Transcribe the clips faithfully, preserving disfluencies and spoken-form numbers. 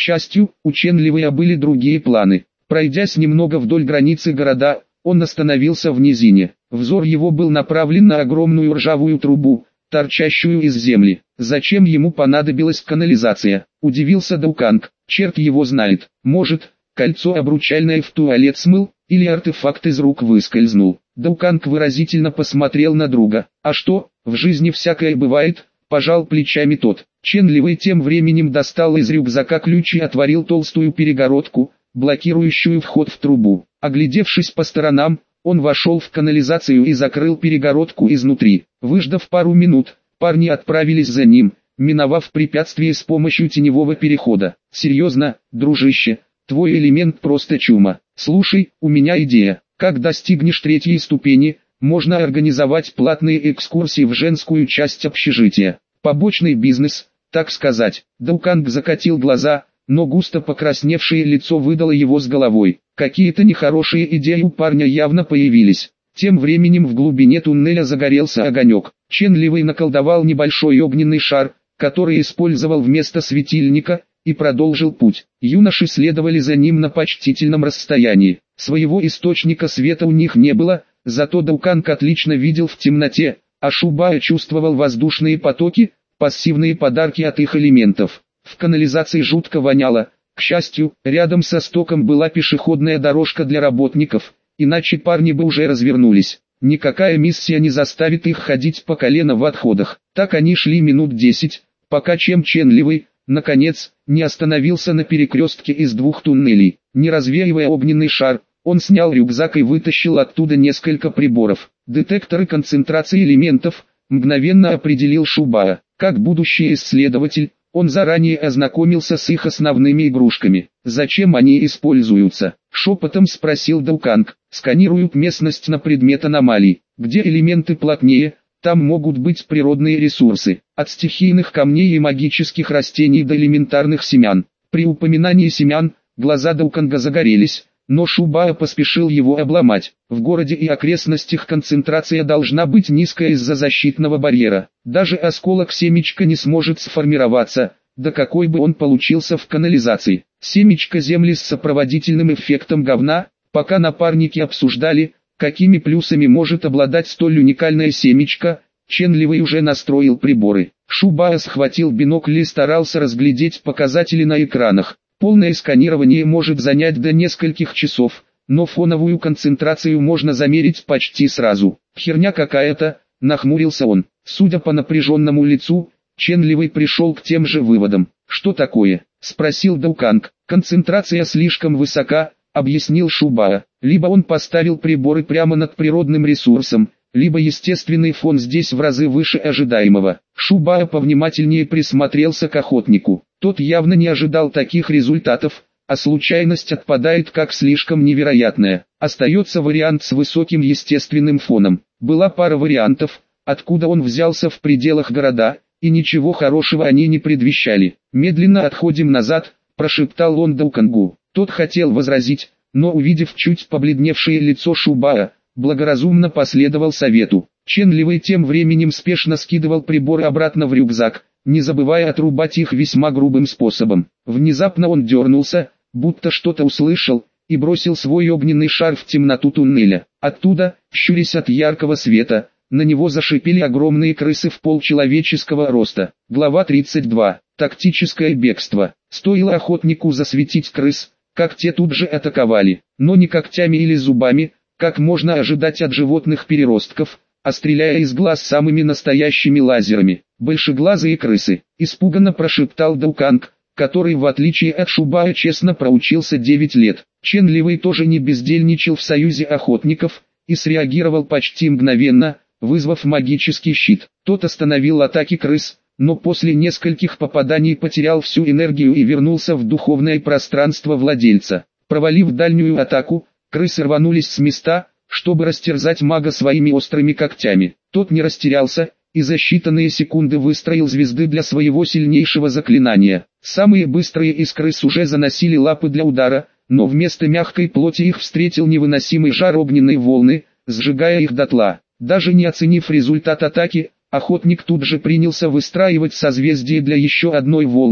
счастью, у Ченливая были другие планы. Пройдясь немного вдоль границы города, он остановился в низине. Взор его был направлен на огромную ржавую трубу, торчащую из земли. Зачем ему понадобилась канализация? Удивился Дауканг. Черт его знает. Может, кольцо обручальное в туалет смыл, или артефакт из рук выскользнул. Дауканг выразительно посмотрел на друга. А что, в жизни всякое бывает, пожал плечами тот. Ченливый тем временем достал из рюкзака ключ и отворил толстую перегородку, блокирующую вход в трубу. Оглядевшись по сторонам, он вошел в канализацию и закрыл перегородку изнутри. Выждав пару минут, парни отправились за ним, миновав препятствие с помощью теневого перехода. «Серьезно, дружище, твой элемент просто чума. Слушай, у меня идея. Как достигнешь третьей ступени, можно организовать платные экскурсии в женскую часть общежития. Побочный бизнес, так сказать». Дауканг закатил глаза, но густо покрасневшее лицо выдало его с головой. Какие-то нехорошие идеи у парня явно появились. Тем временем в глубине туннеля загорелся огонек. Ченливый наколдовал небольшой огненный шар, который использовал вместо светильника, и продолжил путь. Юноши следовали за ним на почтительном расстоянии. Своего источника света у них не было, зато Дауканг отлично видел в темноте, а Шубая чувствовал воздушные потоки, пассивные подарки от их элементов. В канализации жутко воняло. К счастью, рядом со стоком была пешеходная дорожка для работников, иначе парни бы уже развернулись. Никакая миссия не заставит их ходить по колено в отходах. Так они шли минут десять, пока Чем Ченливый, наконец, не остановился на перекрестке из двух туннелей. Не развеивая огненный шар, он снял рюкзак и вытащил оттуда несколько приборов. Детекторы концентрации элементов, мгновенно определил Шубая. Как будущий исследователь, он заранее ознакомился с их основными игрушками. «Зачем они используются?» — шепотом спросил Дауканг. «Сканируют местность на предмет аномалий. Где элементы плотнее, там могут быть природные ресурсы, от стихийных камней и магических растений до элементарных семян». При упоминании семян, глаза Дауканга загорелись, но Шубая поспешил его обломать. В городе и окрестностях концентрация должна быть низкая из-за защитного барьера. Даже осколок семечка не сможет сформироваться, да какой бы он получился в канализации. Семечко земли с сопроводительным эффектом говна. Пока напарники обсуждали, какими плюсами может обладать столь уникальное семечко, Ченливый уже настроил приборы. Шубая схватил бинокль и старался разглядеть показатели на экранах. Полное сканирование может занять до нескольких часов, но фоновую концентрацию можно замерить почти сразу. «Херня какая-то», — нахмурился он. Судя по напряженному лицу, Ченливый пришел к тем же выводам. «Что такое?» — спросил Дауканг. «Концентрация слишком высока», — объяснил Шубая. «Либо он поставил приборы прямо над природным ресурсом, либо естественный фон здесь в разы выше ожидаемого». Шубая повнимательнее присмотрелся к охотнику. Тот явно не ожидал таких результатов, а случайность отпадает как слишком невероятная. Остается вариант с высоким естественным фоном. Была пара вариантов, откуда он взялся в пределах города, и ничего хорошего они не предвещали. «Медленно отходим назад», – прошептал он Даукангу. Тот хотел возразить, но увидев чуть побледневшее лицо Шубая, благоразумно последовал совету. Ченливый тем временем спешно скидывал приборы обратно в рюкзак, не забывая отрубать их весьма грубым способом. Внезапно он дернулся, будто что-то услышал, и бросил свой огненный шар в темноту туннеля. Оттуда, щурясь от яркого света, на него зашипели огромные крысы в полчеловеческого роста. Глава тридцать два. Тактическое бегство. Стоило охотнику засветить крыс, как те тут же атаковали, но не когтями или зубами, как можно ожидать от животных-переростков, а стреляя из глаз самыми настоящими лазерами. «Большеглазые крысы», — испуганно прошептал Дауканг, который в отличие от Шубая честно проучился девять лет. Ченливый тоже не бездельничал в союзе охотников, и среагировал почти мгновенно, вызвав магический щит. Тот остановил атаки крыс, но после нескольких попаданий потерял всю энергию и вернулся в духовное пространство владельца. Провалив дальнюю атаку, крысы рванулись с места, чтобы растерзать мага своими острыми когтями. Тот не растерялся, и за считанные секунды выстроил звезды для своего сильнейшего заклинания. Самые быстрые из крыс уже заносили лапы для удара, но вместо мягкой плоти их встретил невыносимый жар огненной волны, сжигая их дотла. Даже не оценив результат атаки, охотник тут же принялся выстраивать созвездие для еще одной волны,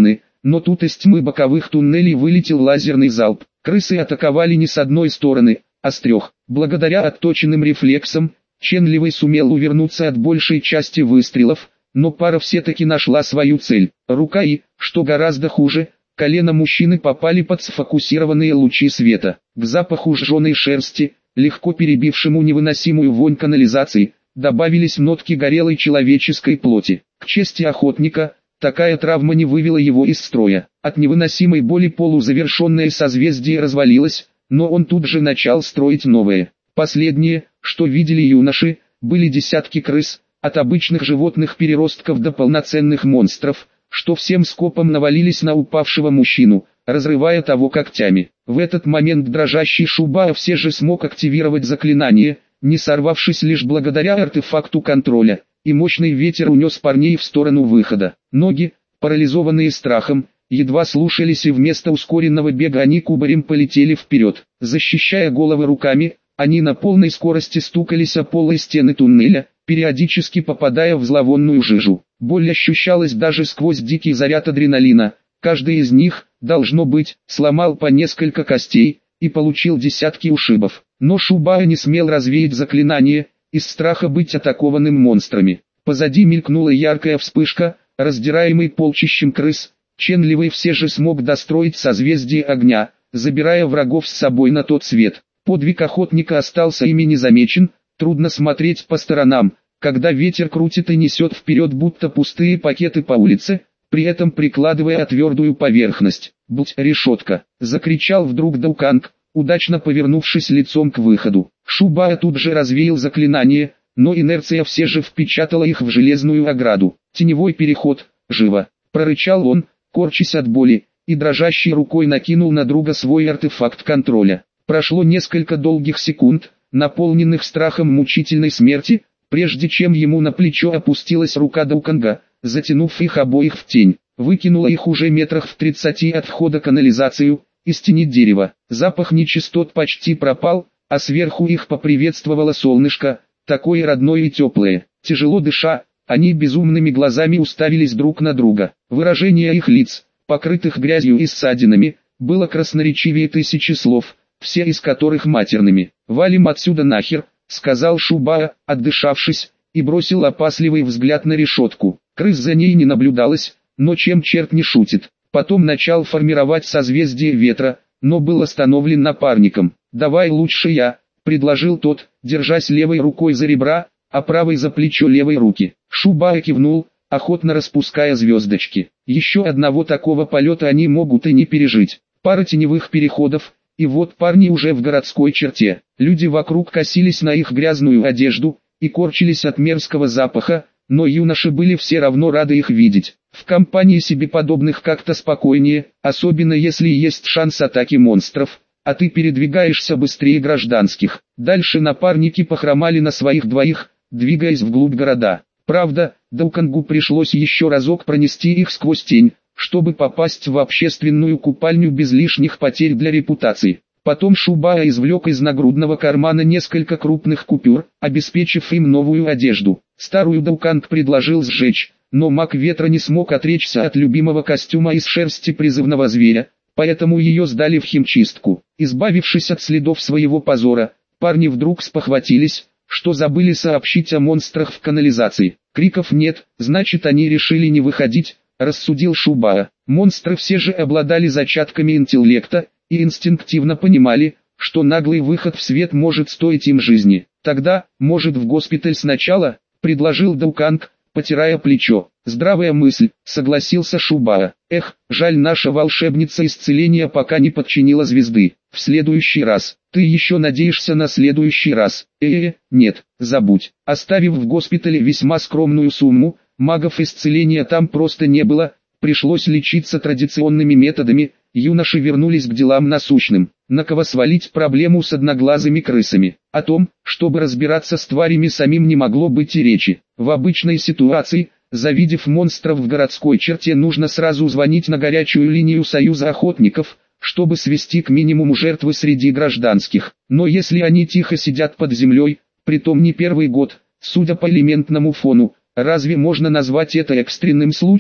но тут из тьмы боковых туннелей вылетел лазерный залп. Крысы атаковали не с одной стороны, а с трех. Благодаря отточенным рефлексам, Ченливый сумел увернуться от большей части выстрелов, но пара все-таки нашла свою цель. Рука и, что гораздо хуже, колено мужчины попали под сфокусированные лучи света. К запаху сжженной шерсти, легко перебившему невыносимую вонь канализации, добавились нотки горелой человеческой плоти. К чести охотника, такая травма не вывела его из строя. От невыносимой боли полузавершенное созвездие развалилось, но он тут же начал строить новое. Последнее, что видели юноши, были десятки крыс, от обычных животных-переростков до полноценных монстров, что всем скопом навалились на упавшего мужчину, разрывая того когтями. В этот момент дрожащий Шубао все же смог активировать заклинание, не сорвавшись лишь благодаря артефакту контроля, и мощный ветер унес парней в сторону выхода. Ноги, парализованные страхом, едва слушались, и вместо ускоренного бега они кубарем полетели вперед. Защищая головы руками, они на полной скорости стукались о полые стены туннеля, периодически попадая в зловонную жижу. Боль ощущалась даже сквозь дикий заряд адреналина. Каждый из них, должно быть, сломал по несколько костей и получил десятки ушибов. Но Шубао не смел развеять заклинание, из страха быть атакованным монстрами. Позади мелькнула яркая вспышка, раздираемый полчищем крыс. Ченливый все же смог достроить созвездие огня, забирая врагов с собой на тот свет. Подвиг охотника остался ими незамечен. Трудно смотреть по сторонам, когда ветер крутит и несет вперед будто пустые пакеты по улице, при этом прикладывая о твердую поверхность. «Будь решетка!» — закричал вдруг Дауканг, удачно повернувшись лицом к выходу. Шубао тут же развеял заклинание, но инерция все же впечатала их в железную ограду. «Теневой переход, живо!» — прорычал он, корчась от боли, и дрожащей рукой накинул на друга свой артефакт контроля. Прошло несколько долгих секунд, наполненных страхом мучительной смерти, прежде чем ему на плечо опустилась рука Дауканга, затянув их обоих в тень, выкинула их уже метрах в тридцати от входа канализацию, из тени дерева. Запах нечистот почти пропал, а сверху их поприветствовало солнышко, такое родное и теплое. Тяжело дыша, они безумными глазами уставились друг на друга. Выражение их лиц, покрытых грязью и ссадинами, было красноречивее тысячи слов, все из которых матерными. «Валим отсюда нахер», — сказал Шубао, отдышавшись, и бросил опасливый взгляд на решетку. Крыс за ней не наблюдалось, но чем черт не шутит. Потом начал формировать созвездие ветра, но был остановлен напарником. «Давай лучше я», — предложил тот, держась левой рукой за ребра, а правой за плечо левой руки. Шубао кивнул, охотно распуская звездочки. Еще одного такого полета они могут и не пережить. Пара теневых переходов, и вот парни уже в городской черте. Люди вокруг косились на их грязную одежду и корчились от мерзкого запаха, но юноши были все равно рады их видеть. В компании себе подобных как-то спокойнее, особенно если есть шанс атаки монстров, а ты передвигаешься быстрее гражданских. Дальше напарники похромали на своих двоих, двигаясь вглубь города. Правда, Даукангу пришлось еще разок пронести их сквозь тень, чтобы попасть в общественную купальню без лишних потерь для репутации. Потом Шубао извлек из нагрудного кармана несколько крупных купюр, обеспечив им новую одежду. Старую Дауканг предложил сжечь, но маг ветра не смог отречься от любимого костюма из шерсти призывного зверя, поэтому ее сдали в химчистку. Избавившись от следов своего позора, парни вдруг спохватились, что забыли сообщить о монстрах в канализации. Криков нет, значит они решили не выходить, рассудил Шубао. Монстры все же обладали зачатками интеллекта и инстинктивно понимали, что наглый выход в свет может стоить им жизни. Тогда, может, в госпиталь сначала, предложил Дауканг, потирая плечо. Здравая мысль, согласился Шубао. Эх, жаль, наша волшебница исцеления пока не подчинила звезды. В следующий раз. Ты еще надеешься на следующий раз? Э-э, нет, забудь. Оставив в госпитале весьма скромную сумму, магов исцеления там просто не было, пришлось лечиться традиционными методами. Юноши вернулись к делам насущным. На кого свалить проблему с одноглазыми крысами? О том, чтобы разбираться с тварями самим, не могло быть и речи. В обычной ситуации, завидев монстров в городской черте, нужно сразу звонить на горячую линию Союза охотников, чтобы свести к минимуму жертвы среди гражданских. Но если они тихо сидят под землей, притом не первый год, судя по элементному фону, разве можно назвать это экстренным случаем?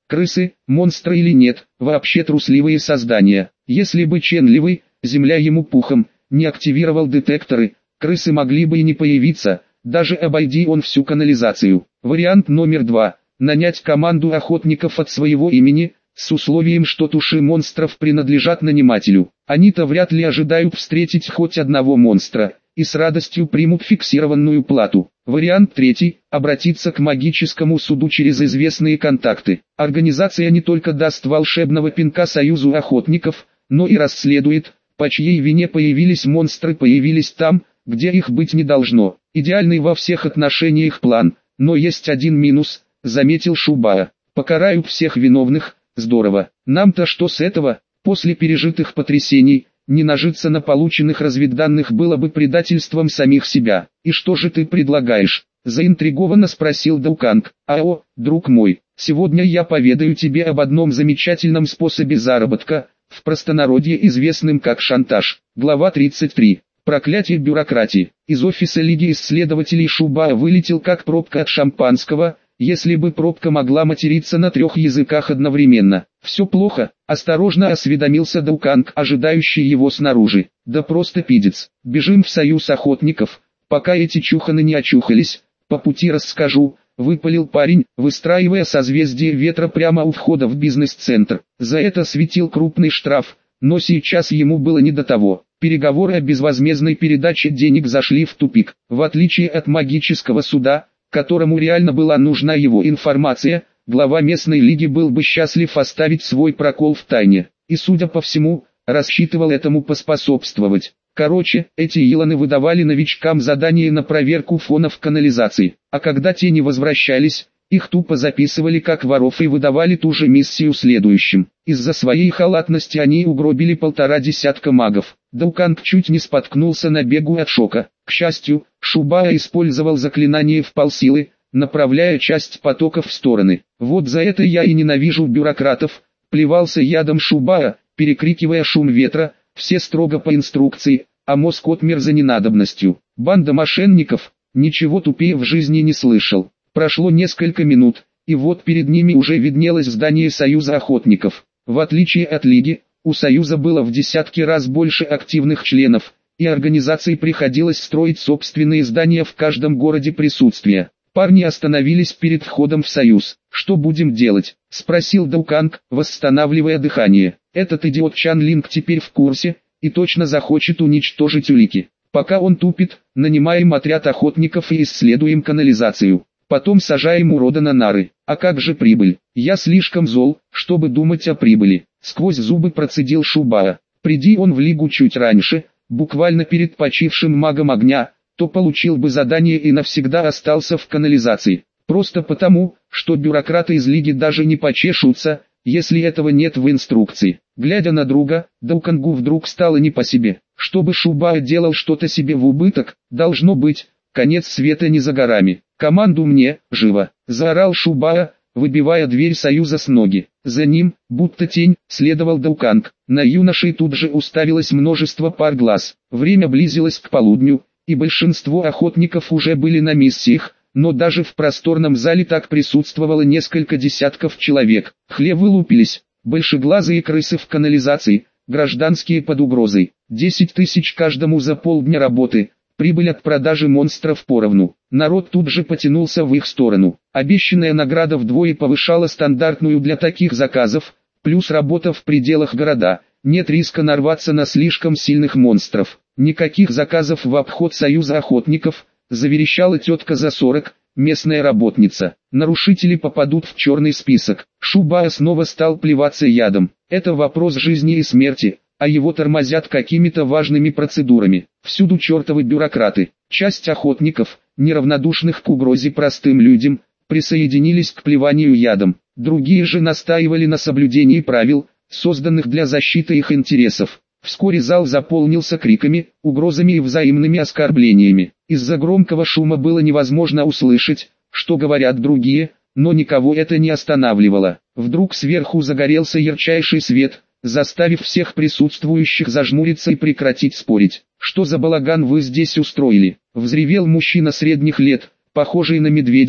Крысы, монстры или нет, вообще трусливые создания. Если бы Ченливый, земля ему пухом, не активировал детекторы, крысы могли бы и не появиться, даже обойди он всю канализацию. Вариант номер два. Нанять команду охотников от своего имени, с условием, что туши монстров принадлежат нанимателю. Они-то вряд ли ожидают встретить хоть одного монстра, и с радостью примут фиксированную плату. Вариант третий – обратиться к магическому суду через известные контакты. Организация не только даст волшебного пинка союзу охотников, но и расследует, по чьей вине появились монстры появились там, где их быть не должно. Идеальный во всех отношениях план, но есть один минус, заметил Шубара. Покарают всех виновных, здорово. Нам-то что с этого? После пережитых потрясений, не нажиться на полученных разведданных было бы предательством самих себя. И что же ты предлагаешь? Заинтригованно спросил Дауканг. Ао, друг мой, сегодня я поведаю тебе об одном замечательном способе заработка, в простонародье известным как шантаж. Глава тридцать три. Проклятие бюрократии. Из офиса Лиги исследователей Шубара вылетел как пробка от шампанского, если бы пробка могла материться на трех языках одновременно. «Все плохо», – осторожно осведомился Дауканг, ожидающий его снаружи. «Да просто пидец. Бежим в союз охотников, пока эти чуханы не очухались, по пути расскажу», – выпалил парень, выстраивая созвездие ветра прямо у входа в бизнес-центр. За это светил крупный штраф, но сейчас ему было не до того. Переговоры о безвозмездной передаче денег зашли в тупик. В отличие от магического суда, которому реально была нужна его информация, глава местной лиги был бы счастлив оставить свой прокол в тайне, и, судя по всему, рассчитывал этому поспособствовать. Короче, эти Илоны выдавали новичкам задания на проверку фонов канализации, а когда те не возвращались, их тупо записывали как воров и выдавали ту же миссию следующим. Из-за своей халатности они угробили полтора десятка магов. Дауканг чуть не споткнулся на бегу от шока. К счастью, Шубара использовал заклинание в полсилы, направляя часть потоков в стороны. «Вот за это я и ненавижу бюрократов», — плевался ядом Шубара, перекрикивая шум ветра, все строго по инструкции, а мозг отмер за ненадобностью. Банда мошенников, ничего тупее в жизни не слышал. Прошло несколько минут, и вот перед ними уже виднелось здание Союза охотников. В отличие от Лиги, у Союза было в десятки раз больше активных членов, и организации приходилось строить собственные здания в каждом городе присутствия. Парни остановились перед входом в Союз. «Что будем делать?» – спросил Дауканг, восстанавливая дыхание. «Этот идиот Чан Линг теперь в курсе, и точно захочет уничтожить улики. Пока он тупит, нанимаем отряд охотников и исследуем канализацию. Потом сажаем урода на нары. А как же прибыль? Я слишком зол, чтобы думать о прибыли», — сквозь зубы процедил Шубара. «Приди он в Лигу чуть раньше, буквально перед почившим магом огня, то получил бы задание и навсегда остался в канализации. Просто потому, что бюрократы из Лиги даже не почешутся, если этого нет в инструкции». Глядя на друга, Даукангу вдруг стало не по себе. Чтобы Шубара делал что-то себе в убыток, должно быть, конец света не за горами. «Команду мне, живо!» – заорал Шубара, выбивая дверь Союза с ноги. За ним, будто тень, следовал Дауканг. На юношей тут же уставилось множество пар глаз. Время близилось к полудню, и большинство охотников уже были на миссиях, но даже в просторном зале так присутствовало несколько десятков человек. Хлевы лупились, большеглазые крысы в канализации, гражданские под угрозой. Десять тысяч каждому за полдня работы. Прибыль от продажи монстров поровну. Народ тут же потянулся в их сторону. Обещанная награда вдвое повышала стандартную для таких заказов, плюс работа в пределах города. Нет риска нарваться на слишком сильных монстров. Никаких заказов в обход Союза охотников, заверещала тетка за сорок, местная работница. Нарушители попадут в черный список. Шубара снова стал плеваться ядом. Это вопрос жизни и смерти, а его тормозят какими-то важными процедурами. Всюду чертовы бюрократы. Часть охотников, неравнодушных к угрозе простым людям, присоединились к плеванию ядом. Другие же настаивали на соблюдении правил, созданных для защиты их интересов. Вскоре зал заполнился криками, угрозами и взаимными оскорблениями. Из-за громкого шума было невозможно услышать, что говорят другие, но никого это не останавливало. Вдруг сверху загорелся ярчайший свет, заставив всех присутствующих зажмуриться и прекратить спорить. «Что за балаган вы здесь устроили?» — взревел мужчина средних лет, похожий на медведя,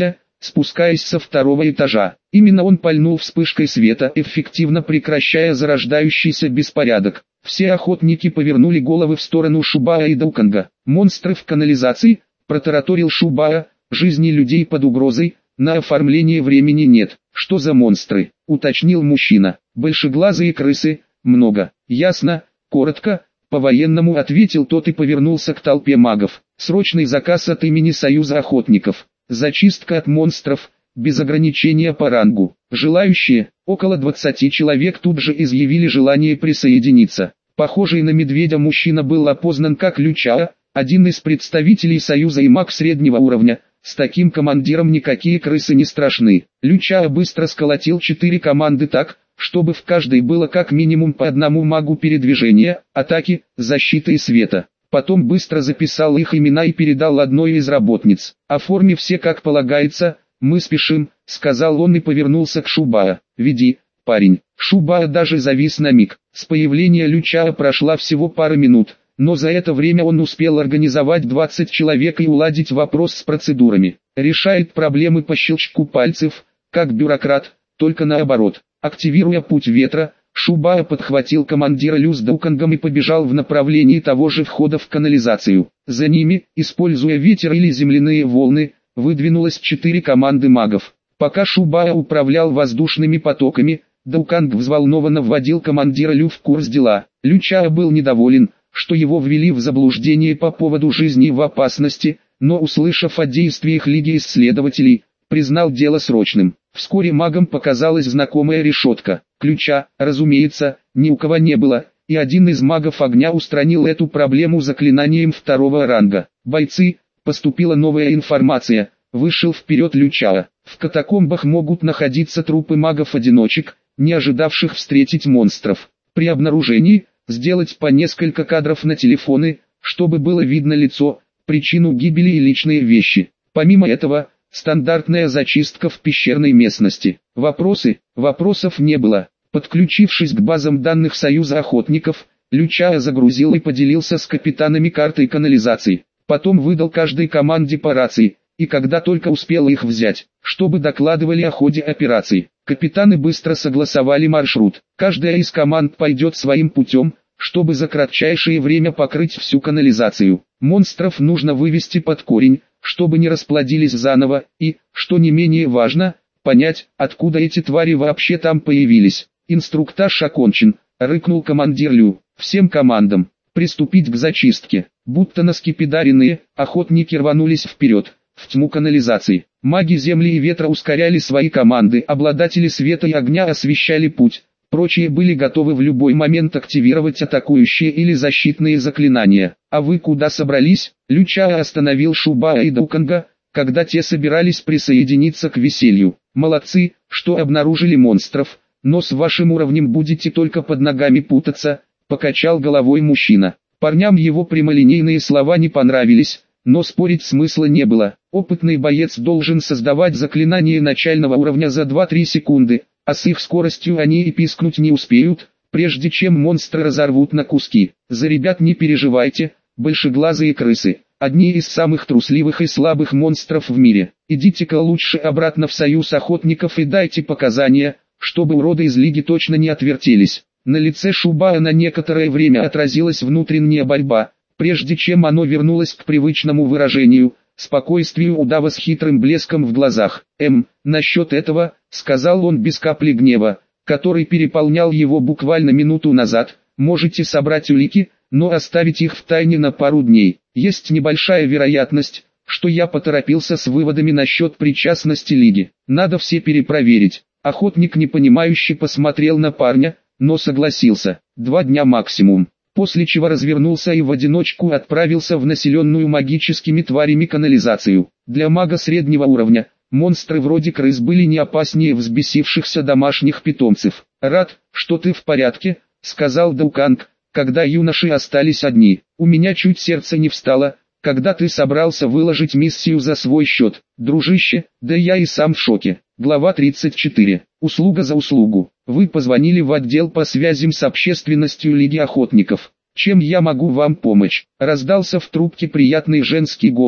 спускаясь со второго этажа. Именно он пальнул вспышкой света, эффективно прекращая зарождающийся беспорядок. Все охотники повернули головы в сторону Шубая и Дауканга. «Монстры в канализации?» – протараторил Шубая. «Жизни людей под угрозой, на оформление времени нет». «Что за монстры?» – уточнил мужчина. «Большеглазые крысы, много». «Ясно, коротко», – по-военному ответил тот и повернулся к толпе магов. «Срочный заказ от имени Союза охотников. Зачистка от монстров, без ограничения по рангу». Желающие, около двадцати человек, тут же изъявили желание присоединиться. Похожий на медведя мужчина был опознан как Люча, один из представителей Союза и маг среднего уровня. С таким командиром никакие крысы не страшны. Люча быстро сколотил четыре команды так, чтобы в каждой было как минимум по одному магу передвижения, атаки, защиты и света. Потом быстро записал их имена и передал одной из работниц. «Оформи все как полагается, мы спешим», — сказал он и повернулся к Шубая. «Веди, парень». Шубая даже завис на миг. С появления Люча прошла всего пара минут, но за это время он успел организовать двадцать человек и уладить вопрос с процедурами. Решает проблемы по щелчку пальцев, как бюрократ, только наоборот. Активируя путь ветра, Шубая подхватил командира Лю с Даукангом и побежал в направлении того же входа в канализацию. За ними, используя ветер или земляные волны, выдвинулось четыре команды магов. Пока Шубая управлял воздушными потоками, Дауканг взволнованно вводил командира Лю в курс дела. Люча был недоволен, что его ввели в заблуждение по поводу жизни в опасности, но, услышав о действиях Лиги исследователей, признал дело срочным. Вскоре магам показалась знакомая решетка. Ключа, разумеется, ни у кого не было, и один из магов огня устранил эту проблему заклинанием второго ранга. «Бойцы, поступила новая информация», — вышел вперед Люча. «В катакомбах могут находиться трупы магов-одиночек, не ожидавших встретить монстров. При обнаружении сделать по несколько кадров на телефоны, чтобы было видно лицо, причину гибели и личные вещи. Помимо этого, стандартная зачистка в пещерной местности». Вопросы? Вопросов не было. Подключившись к базам данных Союза охотников, Люча загрузил и поделился с капитанами картой канализации. Потом выдал каждой команде по рации, и когда только успел их взять, чтобы докладывали о ходе операции. Капитаны быстро согласовали маршрут. Каждая из команд пойдет своим путем, чтобы за кратчайшее время покрыть всю канализацию. Монстров нужно вывести под корень, чтобы не расплодились заново, и, что не менее важно, понять, откуда эти твари вообще там появились. «Инструктаж окончен», — рыкнул командир Лю. «Всем командам приступить к зачистке». Будто наскепидаренные, охотники рванулись вперед, в тьму канализации. Маги земли и ветра ускоряли свои команды, обладатели света и огня освещали путь. Прочие были готовы в любой момент активировать атакующие или защитные заклинания. «А вы куда собрались?» Люча остановил Шубая и Дауканга, когда те собирались присоединиться к веселью. «Молодцы, что обнаружили монстров, но с вашим уровнем будете только под ногами путаться», — покачал головой мужчина. Парням его прямолинейные слова не понравились, но спорить смысла не было. Опытный боец должен создавать заклинания начального уровня за две-три секунды, а с их скоростью они и пискнуть не успеют, прежде чем монстры разорвут на куски. За ребят не переживайте, большеглазые крысы, одни из самых трусливых и слабых монстров в мире. Идите-ка лучше обратно в Союз охотников и дайте показания, чтобы уроды из Лиги точно не отвертелись. На лице Шубая на некоторое время отразилась внутренняя борьба, прежде чем оно вернулось к привычному выражению, спокойствию удава с хитрым блеском в глазах. «Эм, насчет этого», — сказал он без капли гнева, который переполнял его буквально минуту назад, «можете собрать улики, но оставить их в тайне на пару дней. Есть небольшая вероятность, что я поторопился с выводами насчет причастности Лиги. Надо все перепроверить». Охотник непонимающе посмотрел на парня, но согласился. Два дня максимум. После чего развернулся и в одиночку отправился в населенную магическими тварями канализацию. Для мага среднего уровня, монстры вроде крыс были не опаснее взбесившихся домашних питомцев. «Рад, что ты в порядке», — сказал Дауканг, когда юноши остались одни. «У меня чуть сердце не встало, когда ты собрался выложить миссию за свой счет. Дружище, да я и сам в шоке». Глава тридцать четыре. Услуга за услугу. Вы позвонили в отдел по связям с общественностью Лиги охотников. Чем я могу вам помочь? Раздался в трубке приятный женский голос,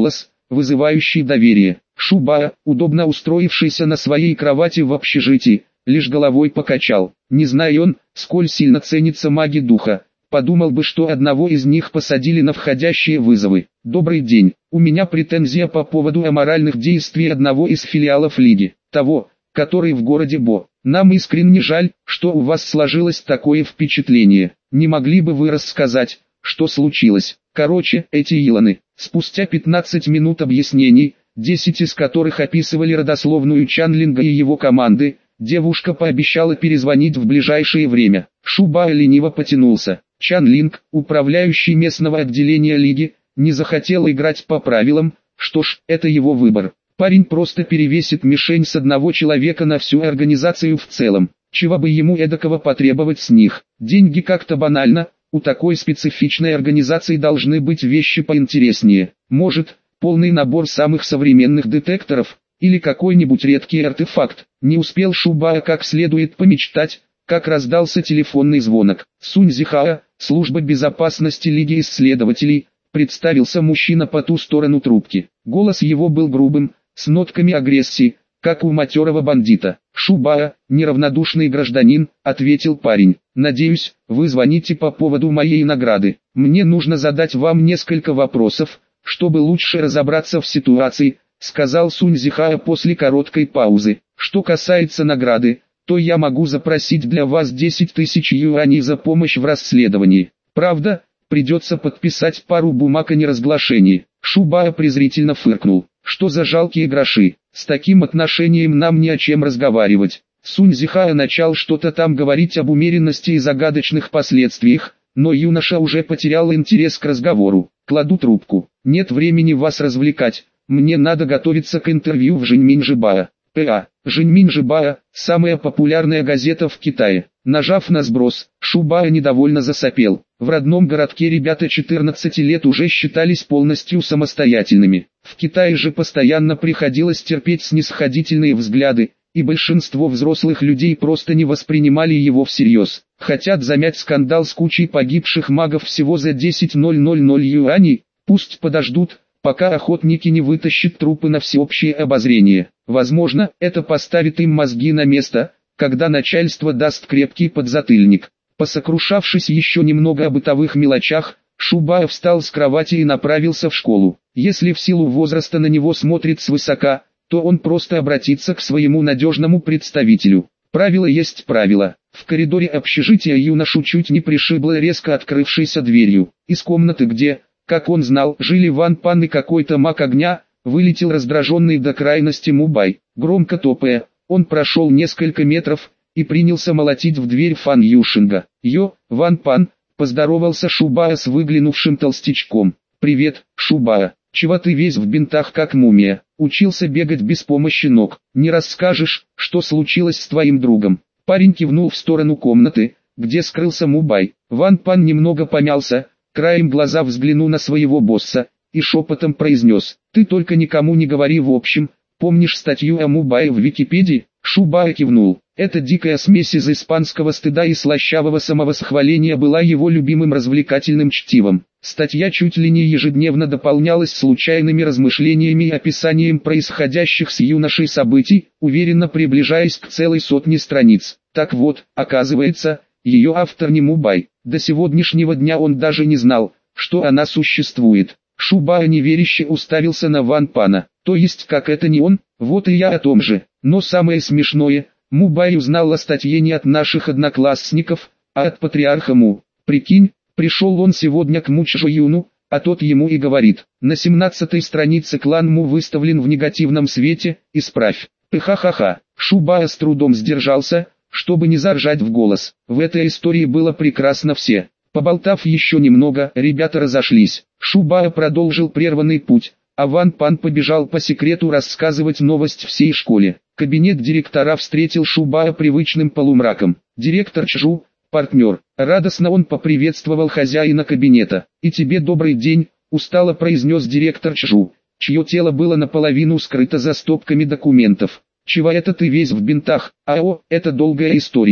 вызывающий доверие. Шубая, удобно устроившийся на своей кровати в общежитии, лишь головой покачал. Не зная он, сколь сильно ценится маги духа, подумал бы, что одного из них посадили на входящие вызовы. «Добрый день, у меня претензия по поводу аморальных действий одного из филиалов Лиги, того, который в городе Бо. Нам искренне жаль, что у вас сложилось такое впечатление. Не могли бы вы рассказать, что случилось?» Короче, эти Илоны, спустя пятнадцать минут объяснений, десять из которых описывали родословную Чанлинга и его команды, девушка пообещала перезвонить в ближайшее время. Шубая лениво потянулся. Чанлинг, управляющий местного отделения Лиги, не захотел играть по правилам, что ж, это его выбор. Парень просто перевесит мишень с одного человека на всю организацию в целом. Чего бы ему эдакого потребовать с них? Деньги как-то банально, у такой специфичной организации должны быть вещи поинтереснее. Может, полный набор самых современных детекторов, или какой-нибудь редкий артефакт. Не успел Шубая как следует помечтать, как раздался телефонный звонок. Сунь Зихаа, служба безопасности Лиги исследователей, представился мужчина по ту сторону трубки. Голос его был грубым, с нотками агрессии, как у матерого бандита. «Шубая, неравнодушный гражданин», — ответил парень. «Надеюсь, вы звоните по поводу моей награды. Мне нужно задать вам несколько вопросов, чтобы лучше разобраться в ситуации», — сказал Сунь Зихаа после короткой паузы. «Что касается награды, то я могу запросить для вас десять тысяч юаней за помощь в расследовании. Правда, придется подписать пару бумаг о неразглашении». Шубая презрительно фыркнул. «Что за жалкие гроши? С таким отношением нам не о чем разговаривать». Сунь Зихаа начал что-то там говорить об умеренности и загадочных последствиях, но юноша уже потерял интерес к разговору. «Кладу трубку. Нет времени вас развлекать. Мне надо готовиться к интервью в Жэньминьжибаа». ПА. Жэньминьжибаа – самая популярная газета в Китае. Нажав на сброс, Шубая недовольно засопел. В родном городке ребята четырнадцати лет уже считались полностью самостоятельными. В Китае же постоянно приходилось терпеть снисходительные взгляды, и большинство взрослых людей просто не воспринимали его всерьез. Хотят замять скандал с кучей погибших магов всего за десять тысяч юаней, пусть подождут, пока охотники не вытащат трупы на всеобщее обозрение. Возможно, это поставит им мозги на место, когда начальство даст крепкий подзатыльник. Посокрушавшись еще немного о бытовых мелочах, Шубая встал с кровати и направился в школу. Если в силу возраста на него смотрит свысока, то он просто обратится к своему надежному представителю. Правило есть правило. В коридоре общежития юношу чуть не пришибло резко открывшейся дверью. Из комнаты, где, как он знал, жили Ван Пан и какой-то маг огня, вылетел раздраженный до крайности Мубай. Громко топая, он прошел несколько метров и принялся молотить в дверь Фан Юшинга. «Йо, Ван Пан», — поздоровался Шубая с выглянувшим толстячком. «Привет, Шубая. Чего ты весь в бинтах как мумия? Учился бегать без помощи ног. Не расскажешь, что случилось с твоим другом?» Парень кивнул в сторону комнаты, где скрылся Мубай. Ван Пан немного помялся, краем глаза взглянул на своего босса и шепотом произнес: «Ты только никому не говори в общем. Помнишь статью о Мубае в Википедии?» Шубая кивнул. Эта дикая смесь из испанского стыда и слащавого самовосхваления была его любимым развлекательным чтивом. Статья чуть ли не ежедневно дополнялась случайными размышлениями и описанием происходящих с юношей событий, уверенно приближаясь к целой сотне страниц. Так вот, оказывается, ее автор не Мубай. До сегодняшнего дня он даже не знал, что она существует. Шубая неверяще уставился на Ван Пана. То есть, как это не он? Вот и я о том же. Но самое смешное, Мубай узнал о статье не от наших одноклассников, а от патриарха Му. Прикинь, пришел он сегодня к Му Чжоюну, а тот ему и говорит: на семнадцатой странице клан Му выставлен в негативном свете, исправь. Ха-ха-ха. Шубая с трудом сдержался, чтобы не заржать в голос. В этой истории было прекрасно все. Поболтав еще немного, ребята разошлись. Шубая продолжил прерванный путь, а Ван Пан побежал по секрету рассказывать новость всей школе. Кабинет директора встретил Шубая привычным полумраком. Директор Чжу, партнер. Радостно он поприветствовал хозяина кабинета. «И тебе добрый день», — устало произнес директор Чжу, чье тело было наполовину скрыто за стопками документов. «Чего это ты весь в бинтах? Ао, это долгая история.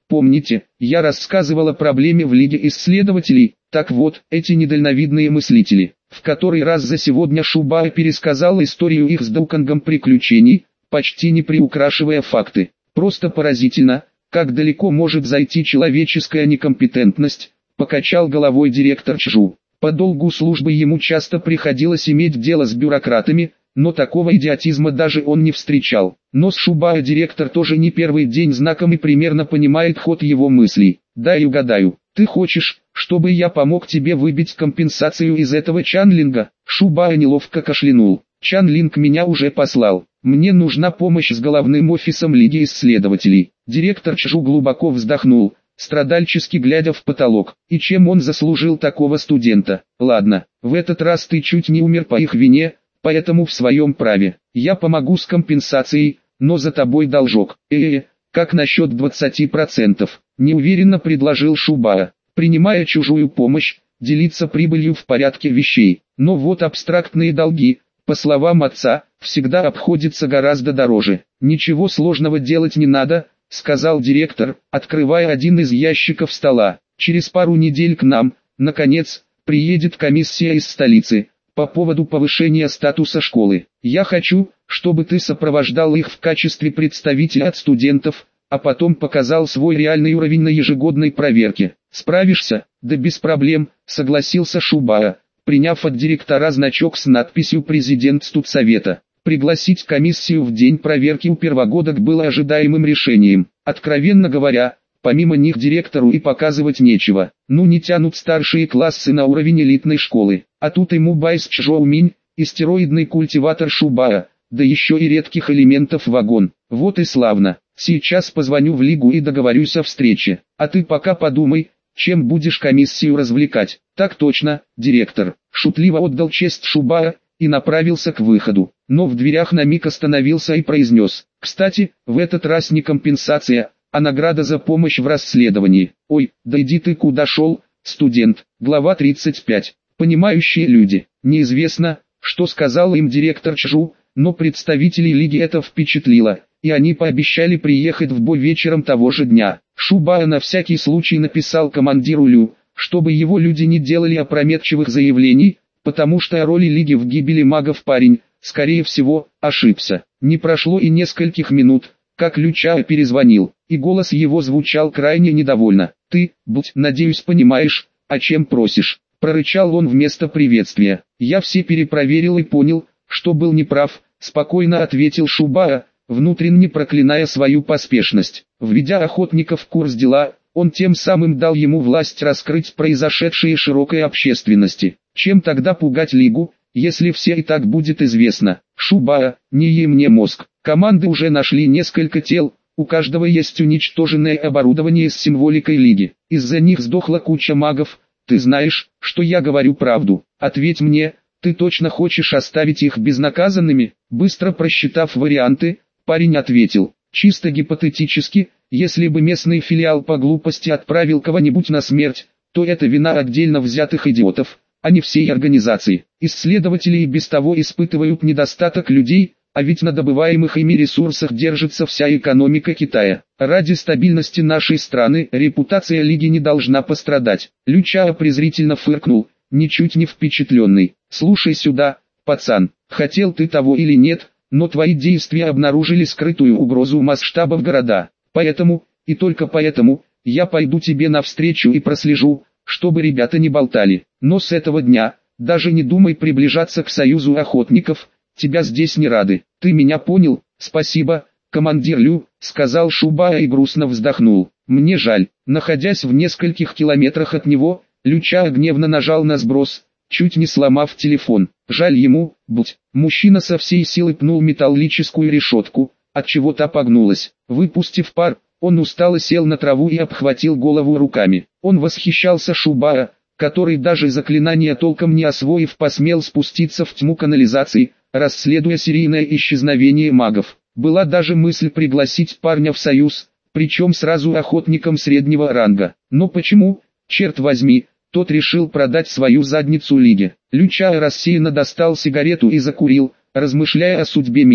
Помните, я рассказывал о проблеме в Лиге исследователей? Так вот, эти недальновидные мыслители, в который раз за сегодня Шубая пересказал историю их с Даукангом приключений, почти не приукрашивая факты. Просто поразительно, как далеко может зайти человеческая некомпетентность, покачал головой директор ЧЖУ. По долгу службы ему часто приходилось иметь дело с бюрократами, но такого идиотизма даже он не встречал. Но с Шубая директор тоже не первый день знаком и примерно понимает ход его мыслей. Дай угадаю, ты хочешь, чтобы я помог тебе выбить компенсацию из этого Чанлинга? Шубая неловко кашлянул. Чанлинг меня уже послал. Мне нужна помощь с головным офисом Лиги исследователей. Директор ЧЖУ глубоко вздохнул, страдальчески глядя в потолок. И чем он заслужил такого студента? Ладно, в этот раз ты чуть не умер по их вине, поэтому в своем праве. Я помогу с компенсацией, но за тобой должок. Э-э, как насчет двадцати процентов? Неуверенно предложил Шубая. Принимая чужую помощь, делиться прибылью в порядке вещей. Но вот абстрактные долги, по словам отца, всегда обходятся гораздо дороже. Ничего сложного делать не надо, сказал директор, открывая один из ящиков стола. Через пару недель к нам, наконец, приедет комиссия из столицы по поводу повышения статуса школы. Я хочу, чтобы ты сопровождал их в качестве представителя от студентов, а потом показал свой реальный уровень на ежегодной проверке. Справишься? Да без проблем, согласился Шубая, приняв от директора значок с надписью «Президент студсовета». Пригласить комиссию в день проверки у первогодок было ожидаемым решением. Откровенно говоря, помимо них директору и показывать нечего. Ну не тянут старшие классы на уровень элитной школы. А тут ему Байс Чжоуминь, и стероидный культиватор Шубая, да еще и редких элементов вагон. Вот и славно. Сейчас позвоню в Лигу и договорюсь о встрече. А ты пока подумай, чем будешь комиссию развлекать. Так точно, директор. Шутливо отдал честь Шубая и направился к выходу. Но в дверях на миг остановился и произнес: «Кстати, в этот раз не компенсация, а награда за помощь в расследовании». Ой, да иди ты куда шел, студент. Глава тридцать пять. Понимающие люди. Неизвестно, что сказал им директор ЧЖУ, но представителей Лиги это впечатлило, и они пообещали приехать в бой вечером того же дня. Шубая на всякий случай написал командиру Лю, чтобы его люди не делали опрометчивых заявлений, потому что о роли Лиги в гибели магов парень, скорее всего, ошибся. Не прошло и нескольких минут, как Люча перезвонил, и голос его звучал крайне недовольно. «Ты, будь, надеюсь, понимаешь, о чем просишь», — прорычал он вместо приветствия. «Я все перепроверил и понял, что был неправ», — спокойно ответил Шубая, внутренне проклиная свою поспешность. Введя охотника в курс дела, он тем самым дал ему власть раскрыть произошедшее широкой общественности. Чем тогда пугать Лигу, если все и так будет известно? Шубая, не ей мне мозг. Команды уже нашли несколько тел, у каждого есть уничтоженное оборудование с символикой Лиги. Из-за них сдохла куча магов. Ты знаешь, что я говорю правду. Ответь мне, ты точно хочешь оставить их безнаказанными? Быстро просчитав варианты, парень ответил: чисто гипотетически, если бы местный филиал по глупости отправил кого-нибудь на смерть, то это вина отдельно взятых идиотов, а не всей организации. Исследователи и без того испытывают недостаток людей, а ведь на добываемых ими ресурсах держится вся экономика Китая. Ради стабильности нашей страны репутация Лиги не должна пострадать. Люча презрительно фыркнул, ничуть не впечатленный. Слушай сюда, пацан, хотел ты того или нет, но твои действия обнаружили скрытую угрозу масштабов города. Поэтому, и только поэтому, я пойду тебе навстречу и прослежу, чтобы ребята не болтали. Но с этого дня, даже не думай приближаться к союзу охотников, тебя здесь не рады. Ты меня понял? Спасибо, командир Лю, сказал Шубая и грустно вздохнул. Мне жаль. Находясь в нескольких километрах от него, Люча гневно нажал на сброс, чуть не сломав телефон. Жаль ему, будь. Мужчина со всей силы пнул металлическую решетку, отчего та погнулась. Выпустив пар, он устало сел на траву и обхватил голову руками. Он восхищался Шубая, который даже заклинания толком не освоив посмел спуститься в тьму канализации, расследуя серийное исчезновение магов. Была даже мысль пригласить парня в союз, причем сразу охотником среднего ранга. Но почему, черт возьми, тот решил продать свою задницу Лиге? Люча рассеянно достал сигарету и закурил, размышляя о судьбе мира,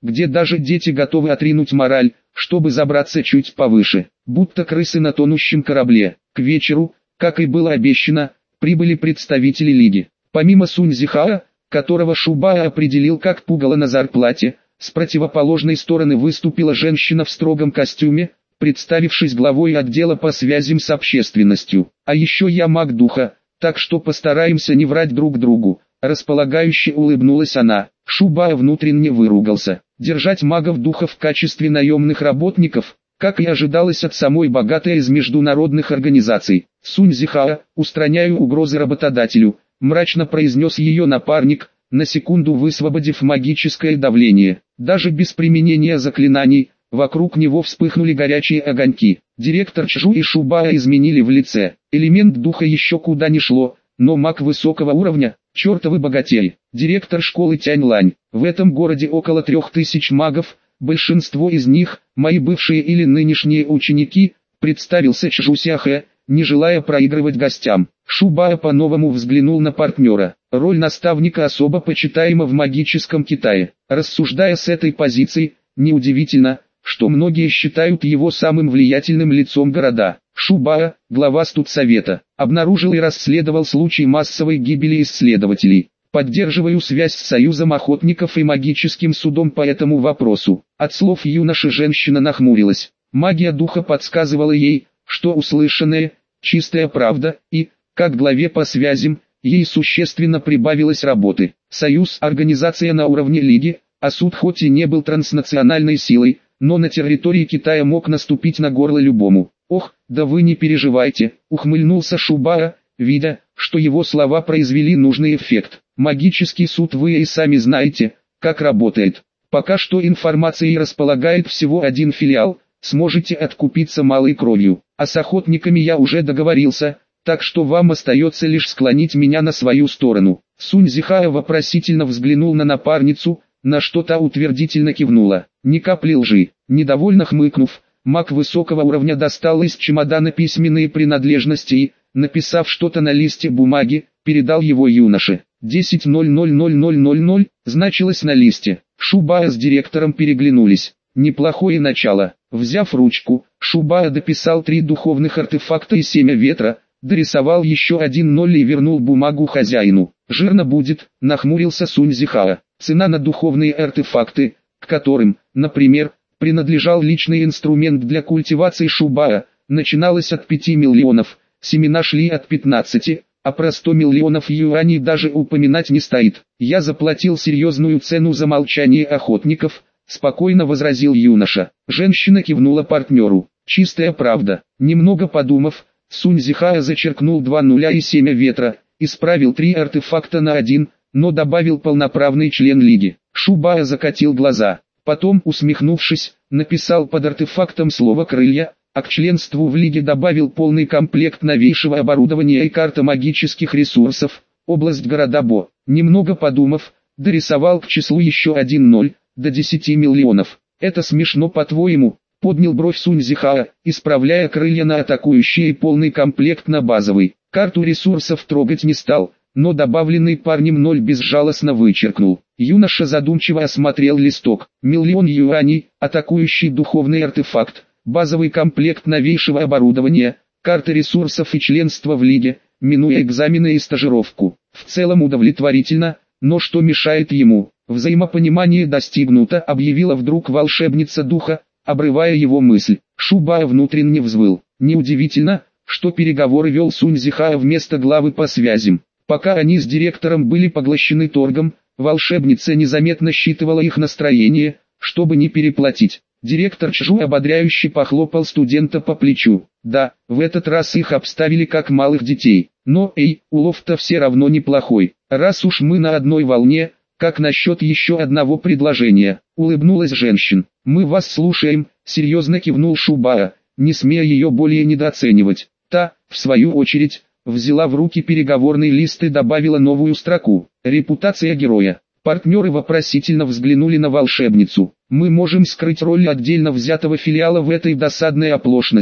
где даже дети готовы отринуть мораль, чтобы забраться чуть повыше, будто крысы на тонущем корабле. К вечеру, как и было обещано, прибыли представители лиги. Помимо Сунь Зихаа, которого Шубаа определил как пугало на зарплате, с противоположной стороны выступила женщина в строгом костюме, представившись главой отдела по связям с общественностью. А еще я маг духа, так что постараемся не врать друг другу. Располагающе улыбнулась она. Шубаа внутренне выругался. Держать магов духа в качестве наемных работников, как и ожидалось от самой богатой из международных организаций. Сунь Зихаа, устраняю угрозы работодателю, мрачно произнес ее напарник, на секунду высвободив магическое давление. Даже без применения заклинаний, вокруг него вспыхнули горячие огоньки. Директор Чжу и Шубаа изменили в лице. Элемент духа еще куда ни шло, но маг высокого уровня, чертовы богатей. Директор школы Тяньлань. В этом городе около трех тысяч магов, большинство из них, мои бывшие или нынешние ученики, представился Чжу Сяхэ, не желая проигрывать гостям. Шубаа по-новому взглянул на партнера. Роль наставника особо почитаема в магическом Китае. Рассуждая с этой позиции, неудивительно, что многие считают его самым влиятельным лицом города. Шубаа, глава студсовета, обнаружил и расследовал случай массовой гибели исследователей. Поддерживаю связь с Союзом охотников и магическим судом по этому вопросу. От слов юноши женщина нахмурилась. Магия духа подсказывала ей, что услышанное – чистая правда, и, как главе по связям, ей существенно прибавилось работы. Союз – организация на уровне лиги, а суд хоть и не был транснациональной силой, но на территории Китая мог наступить на горло любому. «Ох, да вы не переживайте», — ухмыльнулся Шубаа, видя, что его слова произвели нужный эффект. «Магический суд вы и сами знаете, как работает. Пока что информацией располагает всего один филиал, сможете откупиться малой кровью. А с охотниками я уже договорился, так что вам остается лишь склонить меня на свою сторону». Сунь Зихаа вопросительно взглянул на напарницу, на что та утвердительно кивнула. Ни капли лжи. Недовольно хмыкнув, маг высокого уровня достал из чемодана письменные принадлежности и, написав что-то на листе бумаги, передал его юноше. десять ноль ноль ноль ноль ноль ноль значилось на листе. Шубаа с директором переглянулись. Неплохое начало. Взяв ручку, Шубаа дописал три духовных артефакта и семя ветра, дорисовал еще один ноль и вернул бумагу хозяину. «Жирно будет», — нахмурился Сунь Зихаа. Цена на духовные артефакты, к которым, например, принадлежал личный инструмент для культивации Шубаа, начиналась от пяти миллионов, семена шли от пятнадцати, а про сто миллионов юаней даже упоминать не стоит. «Я заплатил серьезную цену за молчание охотников», — спокойно возразил юноша. Женщина кивнула партнеру. «Чистая правда». Немного подумав, Сунь Зихаа зачеркнул два нуля и семя ветра, исправил три артефакта на один, но добавил полноправный член лиги. Шубаа закатил глаза. Потом, усмехнувшись, написал под артефактом слово «крылья», а к членству в лиге добавил полный комплект новейшего оборудования и карта магических ресурсов, область города Бо. Немного подумав, дорисовал к числу еще один ноль, до десяти миллионов. «Это смешно, по-твоему?» — поднял бровь Сунь Зихаа, исправляя крылья на атакующие и полный комплект на базовый. Карту ресурсов трогать не стал, но добавленный парнем ноль безжалостно вычеркнул. Юноша задумчиво осмотрел листок. Миллион юаней, атакующий духовный артефакт, базовый комплект новейшего оборудования, карта ресурсов и членство в лиге, минуя экзамены и стажировку. В целом удовлетворительно, но что мешает ему? Взаимопонимание достигнуто, объявила вдруг волшебница духа, обрывая его мысль. Шубаа внутренне взвыл. Неудивительно, что переговоры вел Сунь Зихаа вместо главы по связям. Пока они с директором были поглощены торгом, волшебница незаметно считывала их настроение, чтобы не переплатить. Директор Чжу ободряюще похлопал студента по плечу. Да, в этот раз их обставили как малых детей. Но, эй, улов-то все равно неплохой. Раз уж мы на одной волне, как насчет еще одного предложения? Улыбнулась женщина. Мы вас слушаем, серьезно кивнул Шубаа, не смея ее более недооценивать. Та, в свою очередь, взяла в руки переговорный лист и добавила новую строку. Репутация героя. Партнеры вопросительно взглянули на волшебницу. Мы можем скрыть роль отдельно взятого филиала в этой досадной оплошности,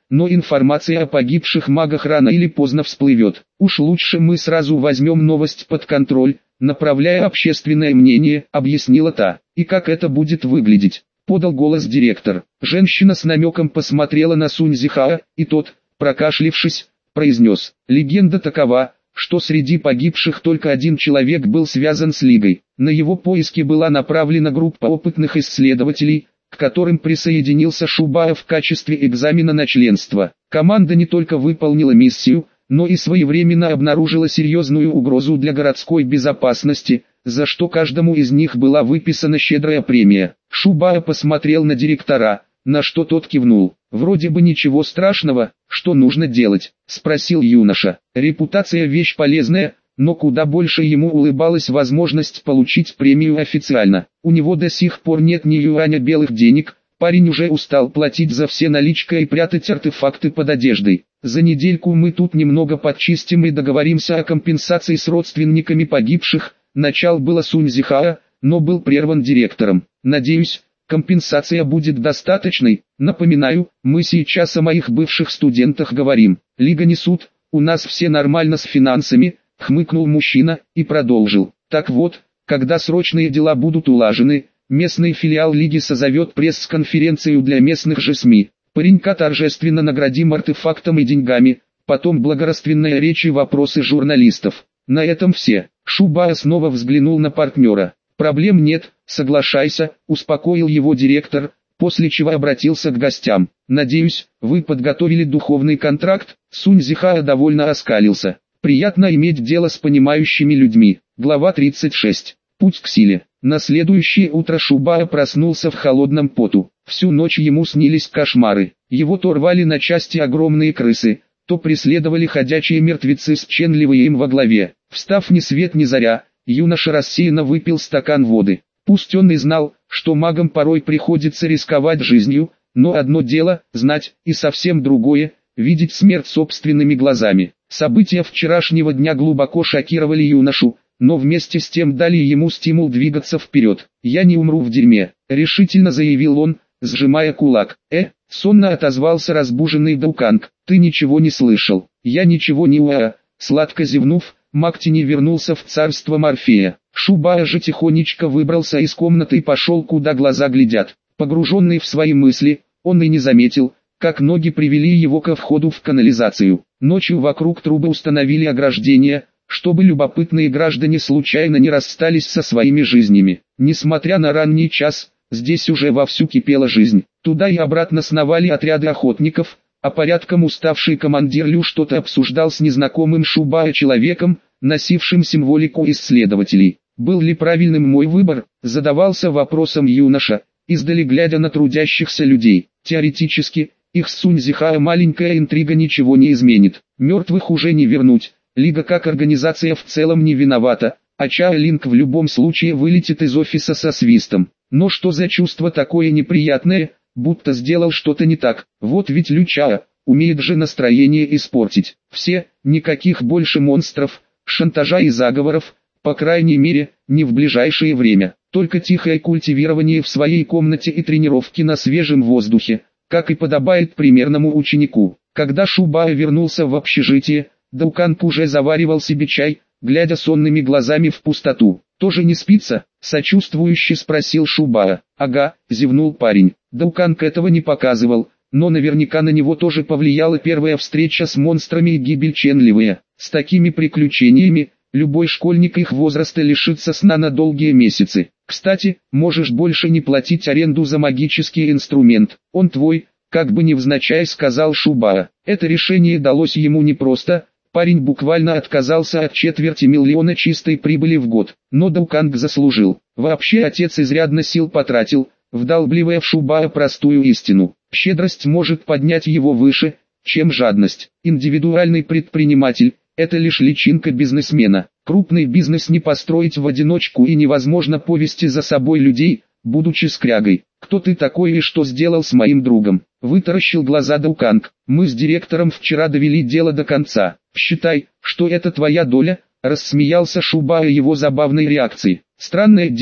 но информация о погибших магах рано или поздно всплывет. Уж лучше мы сразу возьмем новость под контроль, направляя общественное мнение, объяснила та. И как это будет выглядеть? Подал голос директор. Женщина с намеком посмотрела на Сунь Зихаа, и тот, прокашлившись, произнес. Легенда такова, что среди погибших только один человек был связан с Лигой. На его поиски была направлена группа опытных исследователей, к которым присоединился Шубая в качестве экзамена на членство. Команда не только выполнила миссию, но и своевременно обнаружила серьезную угрозу для городской безопасности, за что каждому из них была выписана щедрая премия. Шубая посмотрел на директора, на что тот кивнул. «Вроде бы ничего страшного, что нужно делать?» – спросил юноша. Репутация – вещь полезная, но куда больше ему улыбалась возможность получить премию официально. У него до сих пор нет ни юаня белых денег, парень уже устал платить за все наличкой и прятать артефакты под одеждой. «За недельку мы тут немного подчистим и договоримся о компенсации с родственниками погибших», – начал было Сунь Зихаа, но был прерван директором. «Надеюсь, компенсация будет достаточной. Напоминаю, мы сейчас о моих бывших студентах говорим. Лига не суд, у нас все нормально с финансами», – хмыкнул мужчина и продолжил. «Так вот, когда срочные дела будут улажены, местный филиал Лиги созовет пресс-конференцию для местных же СМИ. Паренька торжественно наградим артефактом и деньгами, потом благородственная речь и вопросы журналистов. На этом все». Шубая снова взглянул на партнера. «Проблем нет, соглашайся», – успокоил его директор, после чего обратился к гостям. «Надеюсь, вы подготовили духовный контракт?» Сунь Зихаа довольно оскалился. «Приятно иметь дело с понимающими людьми». Глава тридцать шесть. Путь к силе. На следующее утро Шубая проснулся в холодном поту. Всю ночь ему снились кошмары. Его то рвали на части огромные крысы, то преследовали ходячие мертвецы с Ченливым во главе. Встав ни свет ни заря, юноша рассеянно выпил стакан воды. Пусть он и знал, что магам порой приходится рисковать жизнью, но одно дело – знать, и совсем другое – видеть смерть собственными глазами. События вчерашнего дня глубоко шокировали юношу, но вместе с тем дали ему стимул двигаться вперед. «Я не умру в дерьме», – решительно заявил он, сжимая кулак. «Э?» – сонно отозвался разбуженный Дауканг. «Ты ничего не слышал?» «Я ничего не уа». Сладко зевнув, Мактини вернулся в царство Морфея. Шубая же тихонечко выбрался из комнаты и пошел, куда глаза глядят. Погруженный в свои мысли, он и не заметил, как ноги привели его ко входу в канализацию. Ночью вокруг трубы установили ограждение, чтобы любопытные граждане случайно не расстались со своими жизнями. Несмотря на ранний час, здесь уже вовсю кипела жизнь. Туда и обратно сновали отряды охотников, а порядком уставший командир Лю что-то обсуждал с незнакомым Шубая человеком, носившим символику исследователей. Был ли правильным мой выбор, задавался вопросом юноша, издали глядя на трудящихся людей. Теоретически, их с Сунь Зихаа маленькая интрига ничего не изменит. Мертвых уже не вернуть, Лига как организация в целом не виновата, а Чао Линг в любом случае вылетит из офиса со свистом. Но что за чувство такое неприятное, будто сделал что-то не так? Вот ведь Лю Чао умеет же настроение испортить. Все, никаких больше монстров, шантажа и заговоров, по крайней мере, не в ближайшее время. Только тихое культивирование в своей комнате и тренировки на свежем воздухе, как и подобает примерному ученику. Когда Шубая вернулся в общежитие, Дауканг уже заваривал себе чай, глядя сонными глазами в пустоту. «Тоже не спится?» – сочувствующе спросил Шубая. «Ага», – зевнул парень. Дауканг этого не показывал, но наверняка на него тоже повлияла первая встреча с монстрами и гибель Ченливая. С такими приключениями, любой школьник их возраста лишится сна на долгие месяцы. Кстати, можешь больше не платить аренду за магический инструмент, он твой, как бы невзначай сказал Шубая. Это решение далось ему непросто. Парень буквально отказался от четверти миллиона чистой прибыли в год, но Дауканг заслужил. Вообще отец изрядно сил потратил, вдалбливая в Шубая простую истину. Щедрость может поднять его выше, чем жадность. Индивидуальный предприниматель – это лишь личинка бизнесмена. Крупный бизнес не построить в одиночку и невозможно повести за собой людей, будучи скрягой. «Кто ты такой и что сделал с моим другом?» Вытаращил глаза Дауканг. «Мы с директором вчера довели дело до конца. Считай, что это твоя доля», рассмеялся Шубая его забавной реакцией. «Странное дело,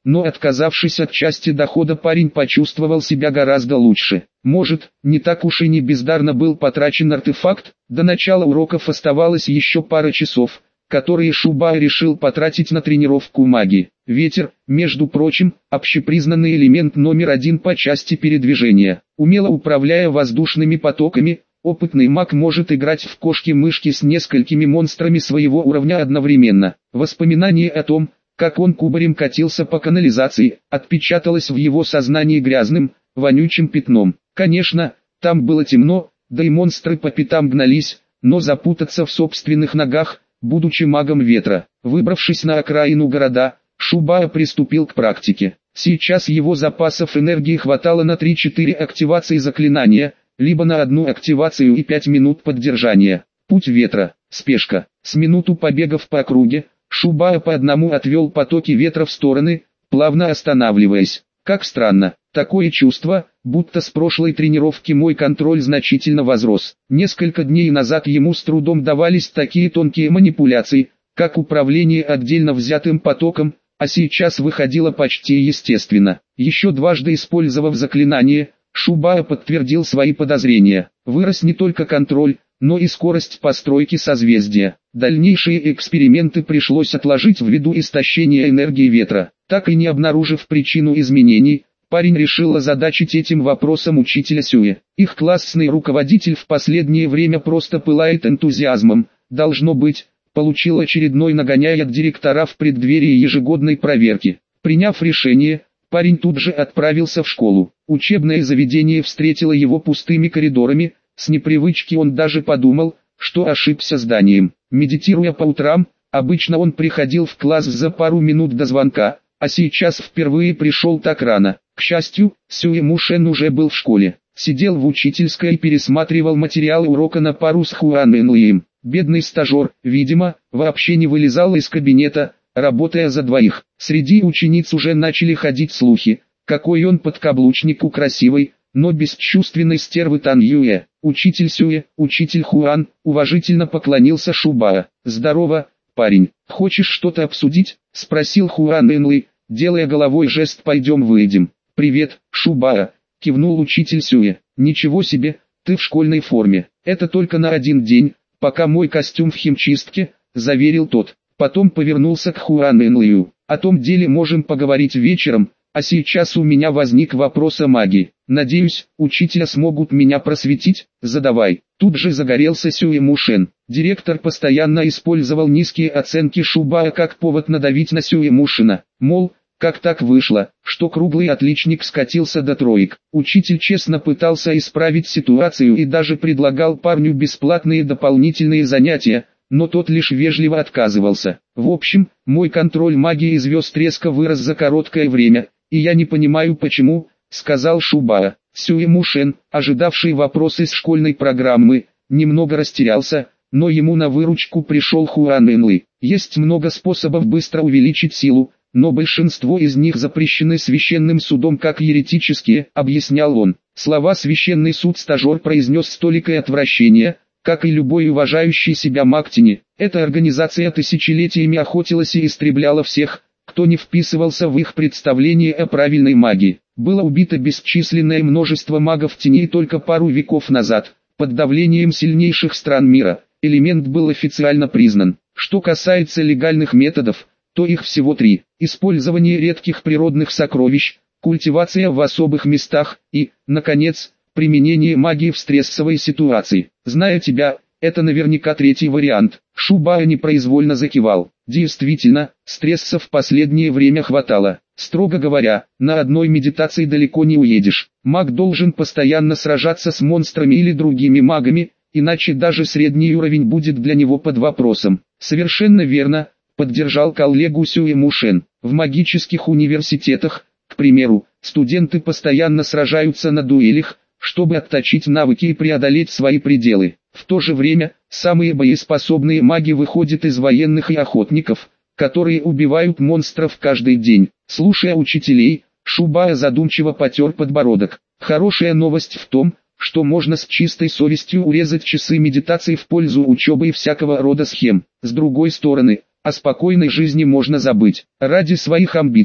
но отказавшись от части дохода, парень почувствовал себя гораздо лучше. Может, не так уж и не бездарно был потрачен артефакт. До начала уроков оставалось еще пара часов, которые Шубая решил потратить на тренировку магии. Ветер, между прочим, общепризнанный элемент номер один по части передвижения. Умело управляя воздушными потоками, опытный маг может играть в кошки-мышки с несколькими монстрами своего уровня одновременно. Воспоминание о том, как он кубарем катился по канализации, отпечаталось в его сознании грязным, вонючим пятном. Конечно, там было темно, да и монстры по пятам гнались, но запутаться в собственных ногах, будучи магом ветра. Выбравшись на окраину города, Шубая приступил к практике. Сейчас его запасов энергии хватало на три-четыре активации заклинания, либо на одну активацию и пять минут поддержания. Путь ветра, спешка. С минуту побегав по округе, Шубая по одному отвел потоки ветра в стороны, плавно останавливаясь. Как странно, такое чувство, будто с прошлой тренировки мой контроль значительно возрос. Несколько дней назад ему с трудом давались такие тонкие манипуляции, как управление отдельно взятым потоком, а сейчас выходило почти естественно. Еще дважды использовав заклинание, Шубая подтвердил свои подозрения. Вырос не только контроль, но и скорость постройки созвездия. Дальнейшие эксперименты пришлось отложить ввиду истощения энергии ветра. Так и не обнаружив причину изменений, парень решил озадачить этим вопросом учителя Сюэ. Их классный руководитель в последнее время просто пылает энтузиазмом, должно быть, получил очередной нагоняй от директора в преддверии ежегодной проверки. Приняв решение, парень тут же отправился в школу. Учебное заведение встретило его пустыми коридорами, с непривычки он даже подумал, что ошибся зданием. Медитируя по утрам, обычно он приходил в класс за пару минут до звонка, а сейчас впервые пришел так рано. К счастью, Сюэ Мушен уже был в школе. Сидел в учительской и пересматривал материалы урока на пару с Хуан Энлием. Бедный стажер, видимо, вообще не вылезал из кабинета, работая за двоих. Среди учениц уже начали ходить слухи, какой он подкаблучник у красивой, но бесчувственной стервы Тан Юэ. Учитель Сюэ, учитель Хуан, уважительно поклонился Шубая. «Здорово, парень, хочешь что-то обсудить?» — спросил Хуан Энли, делая головой жест «пойдем выйдем». «Привет, Шубая», — кивнул учитель Сюэ. «Ничего себе, ты в школьной форме. Это только на один день, пока мой костюм в химчистке», — заверил тот. Потом повернулся к Хуан Энлию. «О том деле можем поговорить вечером, а сейчас у меня возник вопрос о магии. Надеюсь, учителя смогут меня просветить, задавай». Тут же загорелся Сюэ Мушен. Директор постоянно использовал низкие оценки Шубая как повод надавить на Сюэ Мушена. Мол, как так вышло, что круглый отличник скатился до троек. Учитель честно пытался исправить ситуацию и даже предлагал парню бесплатные дополнительные занятия, но тот лишь вежливо отказывался. В общем, мой контроль магии звезд резко вырос за короткое время, и я не понимаю почему, сказал Шубая. Сюэ Мушен, ожидавший вопросы из школьной программы, немного растерялся, но ему на выручку пришел Хуан Энли. Есть много способов быстро увеличить силу, но большинство из них запрещены священным судом как еретические, объяснял он. Слова «священный суд» стажер произнес с толикой отвращения, как и любой уважающий себя маг тени. Эта организация тысячелетиями охотилась и истребляла всех, кто не вписывался в их представление о правильной магии. Было убито бесчисленное множество магов теней только пару веков назад. Под давлением сильнейших стран мира, элемент был официально признан. Что касается легальных методов, то их всего три. Использование редких природных сокровищ, культивация в особых местах и, наконец, применение магии в стрессовой ситуации. Зная тебя, это наверняка третий вариант. Шубая непроизвольно закивал. Действительно, стресса в последнее время хватало. Строго говоря, на одной медитации далеко не уедешь. Маг должен постоянно сражаться с монстрами или другими магами, иначе даже средний уровень будет для него под вопросом. Совершенно верно, поддержал коллегу Сюэ Мушен. В магических университетах, к примеру, студенты постоянно сражаются на дуэлях, чтобы отточить навыки и преодолеть свои пределы. В то же время, самые боеспособные маги выходят из военных и охотников, которые убивают монстров каждый день. Слушая учителей, Шубая задумчиво потер подбородок. Хорошая новость в том, что можно с чистой совестью урезать часы медитации в пользу учебы и всякого рода схем. С другой стороны, о спокойной жизни можно забыть. Ради своих амбиций,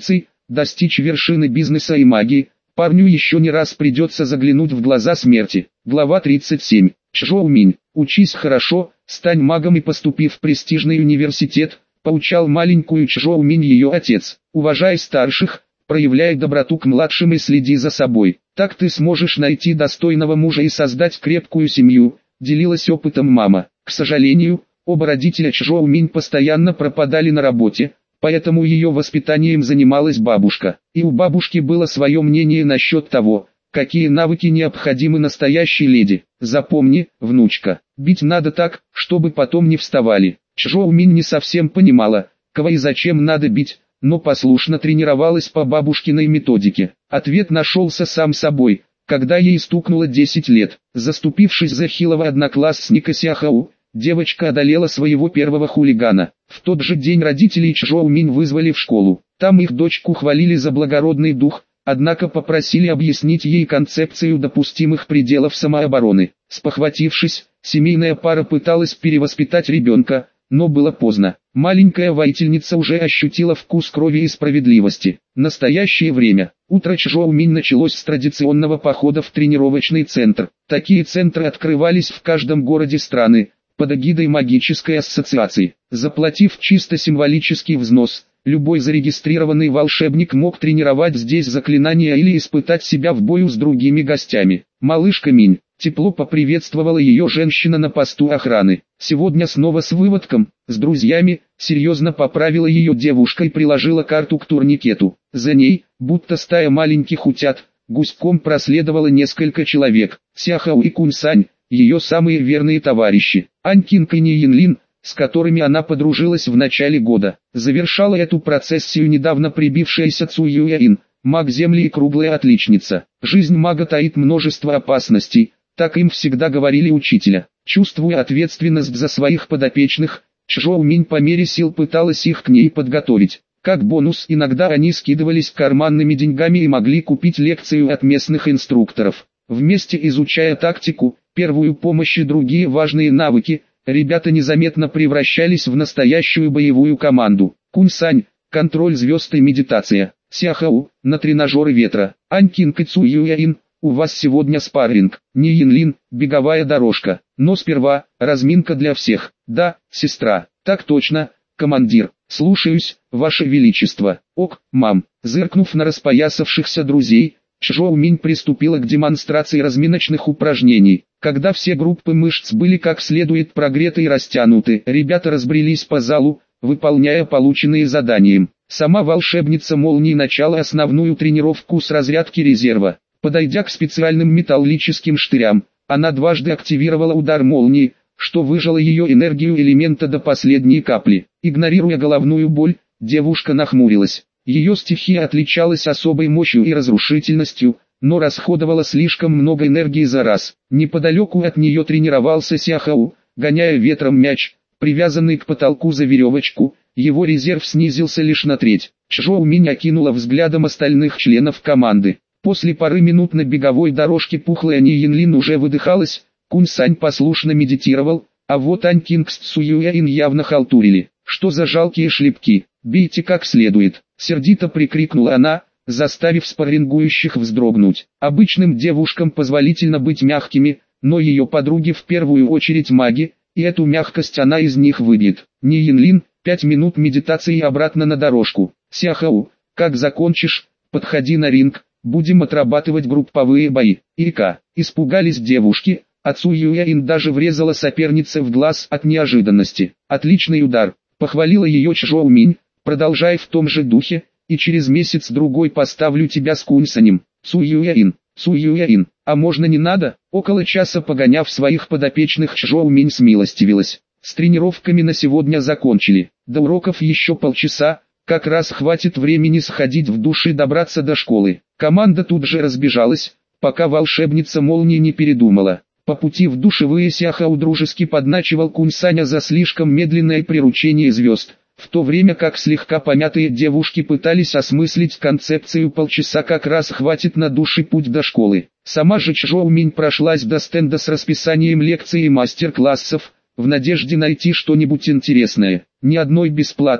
достичь вершины бизнеса и магии, парню еще не раз придется заглянуть в глаза смерти. Глава тридцать семь. Чжоуминь, учись хорошо, стань магом и поступи в престижный университет, поучал маленькую Чжоуминь ее отец. Уважай старших, проявляй доброту к младшим и следи за собой. Так ты сможешь найти достойного мужа и создать крепкую семью, делилась опытом мама. К сожалению, оба родителя Чжоуминь постоянно пропадали на работе, поэтому ее воспитанием занималась бабушка. И у бабушки было свое мнение насчет того, какие навыки необходимы настоящей леди. Запомни, внучка, бить надо так, чтобы потом не вставали. Чжоуминь не совсем понимала, кого и зачем надо бить, но послушно тренировалась по бабушкиной методике. Ответ нашелся сам собой, когда ей стукнуло десять лет. Заступившись за хилого одноклассника Сяхау, девочка одолела своего первого хулигана. В тот же день родителей Чжоуминь вызвали в школу. Там их дочку хвалили за благородный дух, однако попросили объяснить ей концепцию допустимых пределов самообороны. Спохватившись, семейная пара пыталась перевоспитать ребенка, но было поздно. Маленькая воительница уже ощутила вкус крови и справедливости. Настоящее время. Утро Чжоуминь началось с традиционного похода в тренировочный центр. Такие центры открывались в каждом городе страны, под эгидой магической ассоциации. Заплатив чисто символический взнос, любой зарегистрированный волшебник мог тренировать здесь заклинания или испытать себя в бою с другими гостями. Малышка Минь. Тепло поприветствовала ее женщина на посту охраны. Сегодня снова с выводком, с друзьями, серьезно поправила ее девушка и приложила карту к турникету. За ней, будто стая маленьких утят, гуськом проследовало несколько человек. Сяхау и Куньсань, ее самые верные товарищи. Анькинг и Ниенлин, с которыми она подружилась в начале года. Завершала эту процессию недавно прибившаяся Цу Юэин, маг земли и круглая отличница. Жизнь мага таит множество опасностей. Так им всегда говорили учителя. Чувствуя ответственность за своих подопечных, Чжоуминь по мере сил пыталась их к ней подготовить. Как бонус иногда они скидывались карманными деньгами и могли купить лекцию от местных инструкторов. Вместе изучая тактику, первую помощь и другие важные навыки, ребята незаметно превращались в настоящую боевую команду. Куньсань, контроль звезд и медитация. Сяхау, на тренажеры ветра. Анькинг и Цу Юэин, у вас сегодня спарринг. Ниенлин, беговая дорожка. Но сперва, разминка для всех. Да, сестра. Так точно, командир. Слушаюсь, ваше величество. Ок, мам. Зыркнув на распоясавшихся друзей, Чжоуминь приступила к демонстрации разминочных упражнений. Когда все группы мышц были как следует прогреты и растянуты, ребята разбрелись по залу, выполняя полученные задания. Сама волшебница молнии начала основную тренировку с разрядки резерва. Подойдя к специальным металлическим штырям, она дважды активировала удар молнии, что выжало ее энергию элемента до последней капли. Игнорируя головную боль, девушка нахмурилась. Ее стихия отличалась особой мощью и разрушительностью, но расходовала слишком много энергии за раз. Неподалеку от нее тренировался Сяхау, гоняя ветром мяч, привязанный к потолку за веревочку. Его резерв снизился лишь на треть. Чжоуминь окинула взглядом остальных членов команды. После пары минут на беговой дорожке пухлая Ниенлин уже выдыхалась, Куньсань послушно медитировал, а вот Анькинг с Цу Юэин явно халтурили. Что за жалкие шлепки, бейте как следует, сердито прикрикнула она, заставив спаррингующих вздрогнуть. Обычным девушкам позволительно быть мягкими, но ее подруги в первую очередь маги, и эту мягкость она из них выбьет. Ниенлин, пять минут медитации и обратно на дорожку. Сяхау, как закончишь, подходи на ринг. Будем отрабатывать групповые бои. Ика. Испугались девушки, а Цу Юэин даже врезала сопернице в глаз от неожиданности. Отличный удар. Похвалила ее Чжоуминь, продолжай в том же духе, и через месяц-другой поставлю тебя с Куньсанем. Цу Юэин, Цу Юэин, а можно не надо? Около часа погоняв своих подопечных, Чжоуминь смилостивилась. С тренировками на сегодня закончили. До уроков еще полчаса. Как раз хватит времени сходить в душ и добраться до школы. Команда тут же разбежалась, пока волшебница молнии не передумала. По пути в душевые Сяхау дружески подначивал Куньсаня за слишком медленное приручение звезд, в то время как слегка помятые девушки пытались осмыслить концепцию полчаса как раз хватит на душ и путь до школы. Сама же Чжоуминь прошлась до стенда с расписанием лекций и мастер-классов, в надежде найти что-нибудь интересное. Ни одной бесплатной,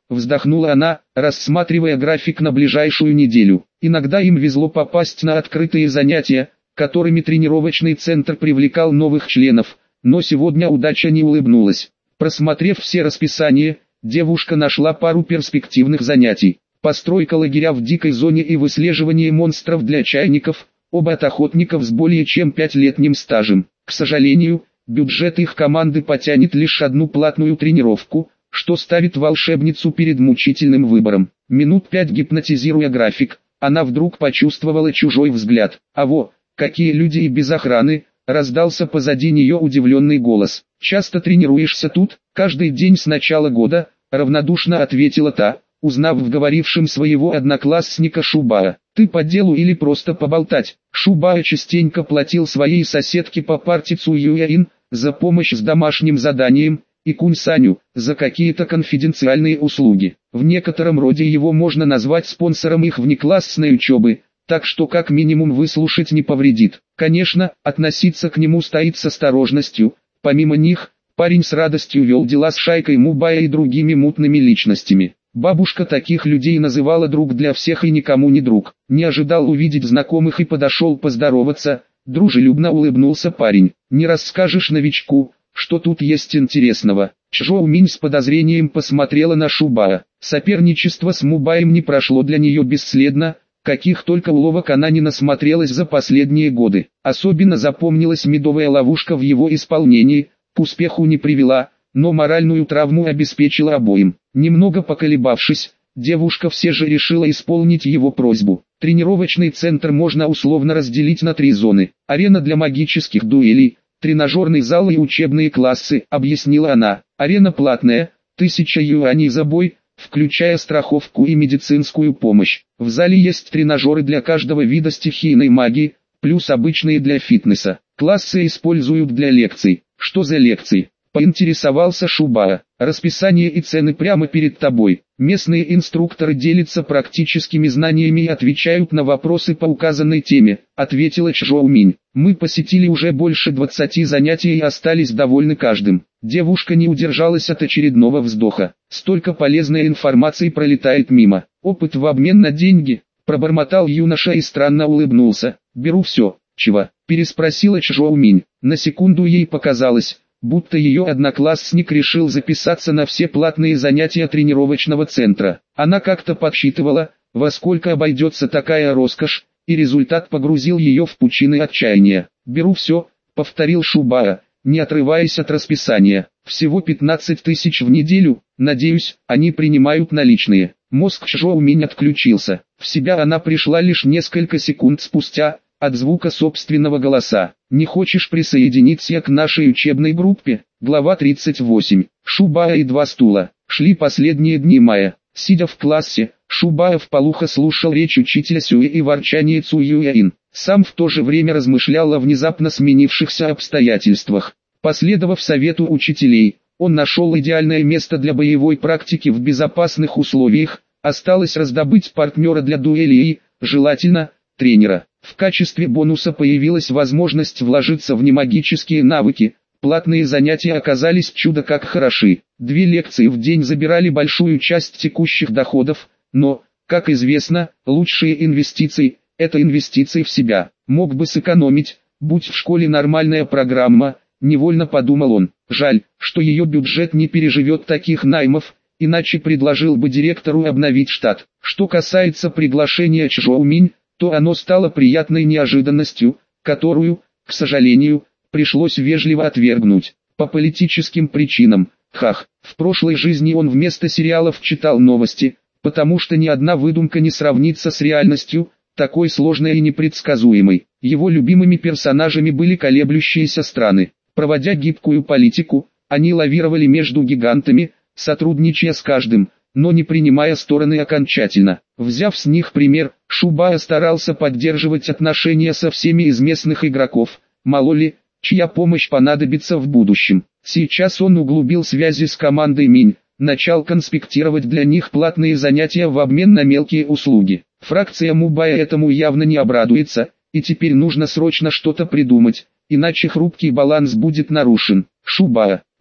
вздохнула она, рассматривая график на ближайшую неделю. Иногда им везло попасть на открытые занятия, которыми тренировочный центр привлекал новых членов, но сегодня удача не улыбнулась. Просмотрев все расписания, девушка нашла пару перспективных занятий. Постройка лагеря в дикой зоне и выслеживание монстров для чайников, оба от охотников с более чем пятилетним стажем. К сожалению, бюджет их команды потянет лишь одну платную тренировку, что ставит волшебницу перед мучительным выбором. Минут пять гипнотизируя график, она вдруг почувствовала чужой взгляд. «А во, какие люди и без охраны!» — раздался позади нее удивленный голос. «Часто тренируешься тут?» «Каждый день с начала года», — равнодушно ответила та, узнав в говорившем своего одноклассника Шубая. «Ты по делу или просто поболтать?» Шубая частенько платил своей соседке по парте Цуюяин за помощь с домашним заданием, и Кунь Саню за какие-то конфиденциальные услуги. В некотором роде его можно назвать спонсором их внеклассной учебы, так что как минимум выслушать не повредит. Конечно, относиться к нему стоит с осторожностью. Помимо них, парень с радостью вел дела с шайкой Мубая и другими мутными личностями. Бабушка таких людей называла друг для всех и никому не друг. Не ожидал увидеть знакомых и подошел поздороваться. Дружелюбно улыбнулся парень. «Не расскажешь новичку, что тут есть интересного?» Чжоу Минь с подозрением посмотрела на Шубая. Соперничество с Мубаем не прошло для нее бесследно. Каких только уловок она не насмотрелась за последние годы. Особенно запомнилась медовая ловушка в его исполнении, к успеху не привела, но моральную травму обеспечила обоим. Немного поколебавшись, девушка все же решила исполнить его просьбу. Тренировочный центр можно условно разделить на три зоны. Арена для магических дуэлей, тренажерный зал и учебные классы, объяснила она. Арена платная, тысяча юаней за бой, включая страховку и медицинскую помощь. В зале есть тренажеры для каждого вида стихийной магии, плюс обычные для фитнеса. Классы используют для лекций. Что за лекции? Поинтересовался Шубая. Расписание и цены прямо перед тобой. Местные инструкторы делятся практическими знаниями и отвечают на вопросы по указанной теме, ответила Чжоу Минь. Мы посетили уже больше двадцати занятий и остались довольны каждым. Девушка не удержалась от очередного вздоха. Столько полезной информации пролетает мимо. Опыт в обмен на деньги, пробормотал юноша и странно улыбнулся. Беру все. Чего? Переспросила Чжоу Минь. На секунду ей показалось, будто ее одноклассник решил записаться на все платные занятия тренировочного центра. Она как-то подсчитывала, во сколько обойдется такая роскошь, и результат погрузил ее в пучины отчаяния. «Беру все», — повторил Шубая, не отрываясь от расписания. «Всего пятнадцать тысяч в неделю, надеюсь, они принимают наличные». Мозг Чжоу Минь отключился. В себя она пришла лишь несколько секунд спустя, от звука собственного голоса. «Не хочешь присоединиться к нашей учебной группе?» Глава тридцать восемь. Шубая и два стула. Шли последние дни мая. Сидя в классе, Шубая вполуха слушал речь учителя Сюэ и ворчание Цуюяин. Сам в то же время размышлял о внезапно сменившихся обстоятельствах. Последовав совету учителей, он нашел идеальное место для боевой практики в безопасных условиях. Осталось раздобыть партнера для дуэли и, желательно, тренера. В качестве бонуса появилась возможность вложиться в немагические навыки. Платные занятия оказались чудо как хороши. Две лекции в день забирали большую часть текущих доходов, но, как известно, лучшие инвестиции – это инвестиции в себя. Мог бы сэкономить, будь в школе нормальная программа, невольно подумал он. Жаль, что ее бюджет не переживет таких наймов, иначе предложил бы директору обновить штат. Что касается приглашения Чжоу Минь, то оно стало приятной неожиданностью, которую, к сожалению, пришлось вежливо отвергнуть. По политическим причинам. Хах, в прошлой жизни он вместо сериалов читал новости, потому что ни одна выдумка не сравнится с реальностью, такой сложной и непредсказуемой. Его любимыми персонажами были колеблющиеся страны. Проводя гибкую политику, они лавировали между гигантами, сотрудничая с каждым, но не принимая стороны окончательно. Взяв с них пример, Шубая старался поддерживать отношения со всеми из местных игроков, мало ли, чья помощь понадобится в будущем. Сейчас он углубил связи с командой Минь, начал конспектировать для них платные занятия в обмен на мелкие услуги. Фракция Мубая этому явно не обрадуется, и теперь нужно срочно что-то придумать, иначе хрупкий баланс будет нарушен. Шубая,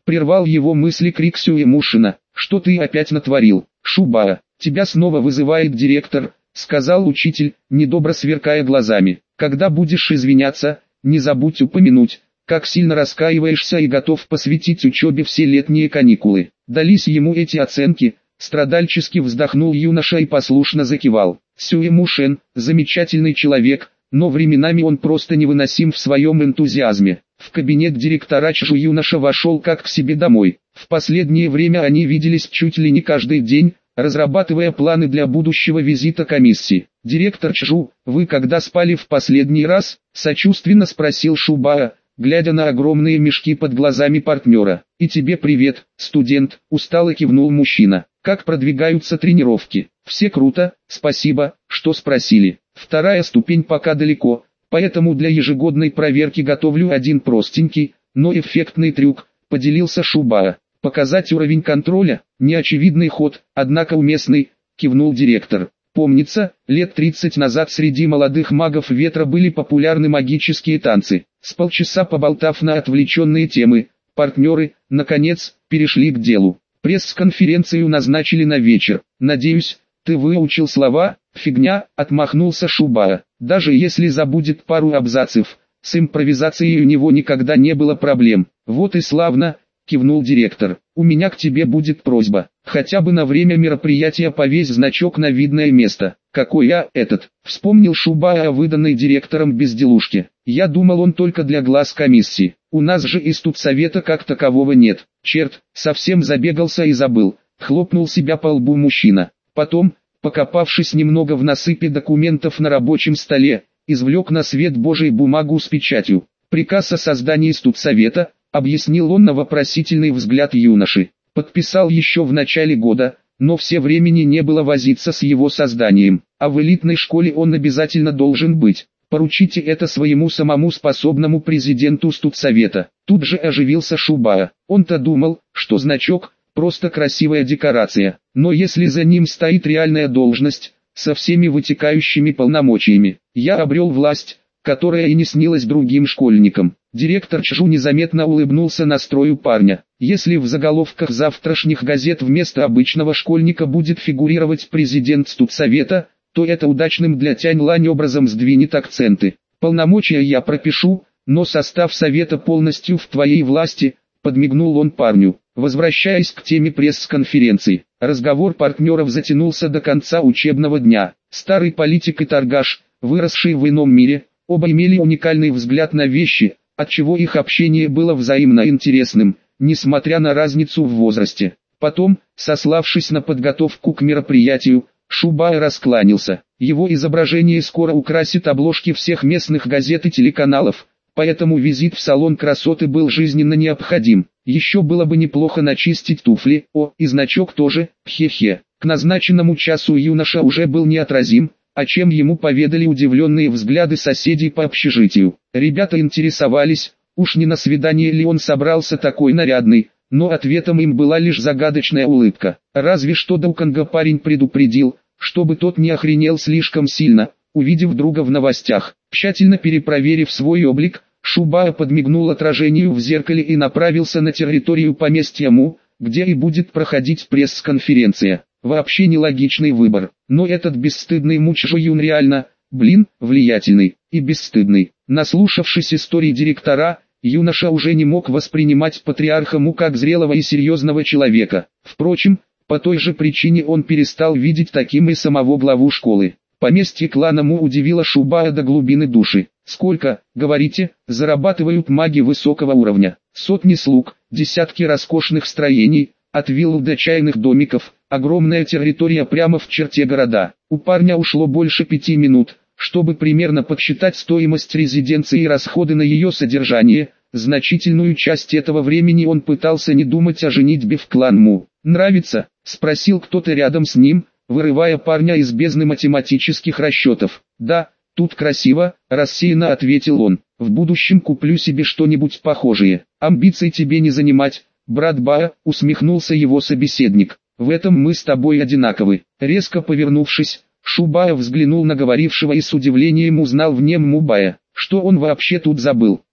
Прервал его мысли крик Сюэмушина. Что ты опять натворил, Шубая? Тебя снова вызывает директор, сказал учитель, недобро сверкая глазами. Когда будешь извиняться, не забудь упомянуть, как сильно раскаиваешься и готов посвятить учебе все летние каникулы. Дались ему эти оценки, страдальчески вздохнул юноша и послушно закивал. Сюэмушин, замечательный человек, но временами он просто невыносим в своем энтузиазме. В кабинет директора Чжу юноша вошел как к себе домой. В последнее время они виделись чуть ли не каждый день, разрабатывая планы для будущего визита комиссии. «Директор Чжу, вы когда спали в последний раз?» – сочувственно спросил Шубая, глядя на огромные мешки под глазами партнера. «И тебе привет, студент», – устало кивнул мужчина. «Как продвигаются тренировки?» «Все круто, спасибо, что спросили. Вторая ступень пока далеко, поэтому для ежегодной проверки готовлю один простенький, но эффектный трюк», – поделился Шубая. «Показать уровень контроля? Неочевидный ход, однако уместный», – кивнул директор. «Помнится, лет тридцать назад среди молодых магов ветра были популярны магические танцы». С полчаса поболтав на отвлеченные темы, партнеры, наконец, перешли к делу. «Пресс-конференцию назначили на вечер. Надеюсь, ты выучил слова?» «Фигня», — отмахнулся Шубая. «Даже если забудет пару абзацев, с импровизацией у него никогда не было проблем». «Вот и славно», — кивнул директор. «У меня к тебе будет просьба. Хотя бы на время мероприятия повесь значок на видное место». «Какой я этот?» — вспомнил Шубая о выданной директором безделушке. «Я думал, он только для глаз комиссии. У нас же и студсовета как такового нет». «Черт, совсем забегался и забыл», — хлопнул себя по лбу мужчина. Потом, покопавшись немного в насыпи документов на рабочем столе, извлек на свет Божий бумагу с печатью. «Приказ о создании студсовета», — объяснил он на вопросительный взгляд юноши. «Подписал еще в начале года, но все времени не было возиться с его созданием, а в элитной школе он обязательно должен быть. Поручите это своему самому способному президенту студсовета». Тут же оживился Шубая. Он-то думал, что значок — просто красивая декорация, но если за ним стоит реальная должность, со всеми вытекающими полномочиями, я обрел власть, которая и не снилась другим школьникам. Директор Чжу незаметно улыбнулся настрою парня. Если в заголовках завтрашних газет вместо обычного школьника будет фигурировать президент студсовета, то это удачным для Тянь-Лань образом сдвинет акценты. Полномочия я пропишу, но состав совета полностью в твоей власти, подмигнул он парню. Возвращаясь к теме пресс-конференции, разговор партнеров затянулся до конца учебного дня. Старый политик и торгаш, выросший в ином мире, оба имели уникальный взгляд на вещи, отчего их общение было взаимно интересным, несмотря на разницу в возрасте. Потом, сославшись на подготовку к мероприятию, Шубай раскланялся. Его изображение скоро украсит обложки всех местных газет и телеканалов, поэтому визит в салон красоты был жизненно необходим. Еще было бы неплохо начистить туфли, о, и значок тоже, хе-хе. К назначенному часу юноша уже был неотразим, о чем ему поведали удивленные взгляды соседей по общежитию. Ребята интересовались, уж не на свидание ли он собрался такой нарядный, но ответом им была лишь загадочная улыбка. Разве что Дауканга парень предупредил, чтобы тот не охренел слишком сильно, увидев друга в новостях. Тщательно перепроверив свой облик, Шубая подмигнул отражению в зеркале и направился на территорию поместья Му, где и будет проходить пресс-конференция. Вообще нелогичный выбор, но этот бесстыдный Му Чжуюн реально, блин, влиятельный и бесстыдный. Наслушавшись истории директора, юноша уже не мог воспринимать патриарха Му как зрелого и серьезного человека. Впрочем, по той же причине он перестал видеть таким и самого главу школы. Поместье клана Му удивило Шубая до глубины души. «Сколько, говорите, зарабатывают маги высокого уровня?» Сотни слуг, десятки роскошных строений, от вилл до чайных домиков, огромная территория прямо в черте города. У парня ушло больше пяти минут, чтобы примерно подсчитать стоимость резиденции и расходы на ее содержание. Значительную часть этого времени он пытался не думать о женитьбе в клан Му. «Нравится?» – спросил кто-то рядом с ним, вырывая парня из бездны математических расчетов. «Да, тут красиво», – рассеянно ответил он. «В будущем куплю себе что-нибудь похожее. Амбиций тебе не занимать, брат Бая», – усмехнулся его собеседник. «В этом мы с тобой одинаковы». Резко повернувшись, Шубая взглянул на говорившего и с удивлением узнал в нем Мубая. Что он вообще тут забыл?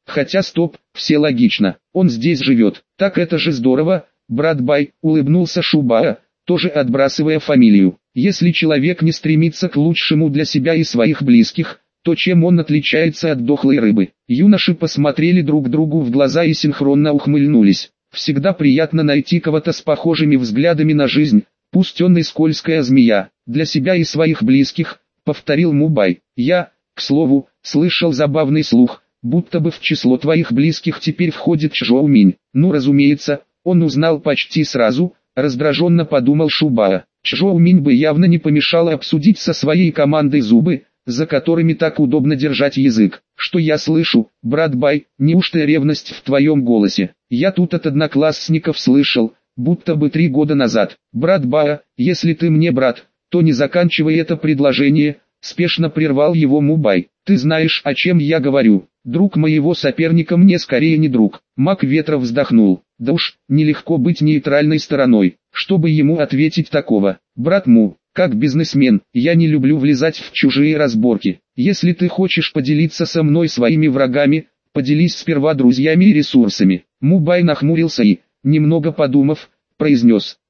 Хотя стоп, все логично, он здесь живет. Так это же здорово, брат Бай, улыбнулся Шубаа, тоже отбрасывая фамилию. Если человек не стремится к лучшему для себя и своих близких, то чем он отличается от дохлой рыбы? Юноши посмотрели друг другу в глаза и синхронно ухмыльнулись. Всегда приятно найти кого-то с похожими взглядами на жизнь, пусть он и скользкая змея, для себя и своих близких, повторил Мубай. Я, к слову, слышал забавный слух, будто бы в число твоих близких теперь входит Чжоу Минь. Ну разумеется, он узнал почти сразу, раздраженно подумал Шубаа. Чжоу Минь бы явно не помешало обсудить со своей командой зубы, за которыми так удобно держать язык. Что я слышу, брат Бай, неужто ревность в твоем голосе? Я тут от одноклассников слышал, будто бы три года назад. Брат Бая, если ты мне брат, то не заканчивай это предложение, спешно прервал его Мубай. Ты знаешь, о чем я говорю. Друг моего соперника мне скорее не друг. Маг ветра вздохнул. Да уж, нелегко быть нейтральной стороной, чтобы ему ответить такого. Брат Му, как бизнесмен, я не люблю влезать в чужие разборки. Если ты хочешь поделиться со мной своими врагами, поделись сперва друзьями и ресурсами. Мубай нахмурился и, немного подумав, произнес.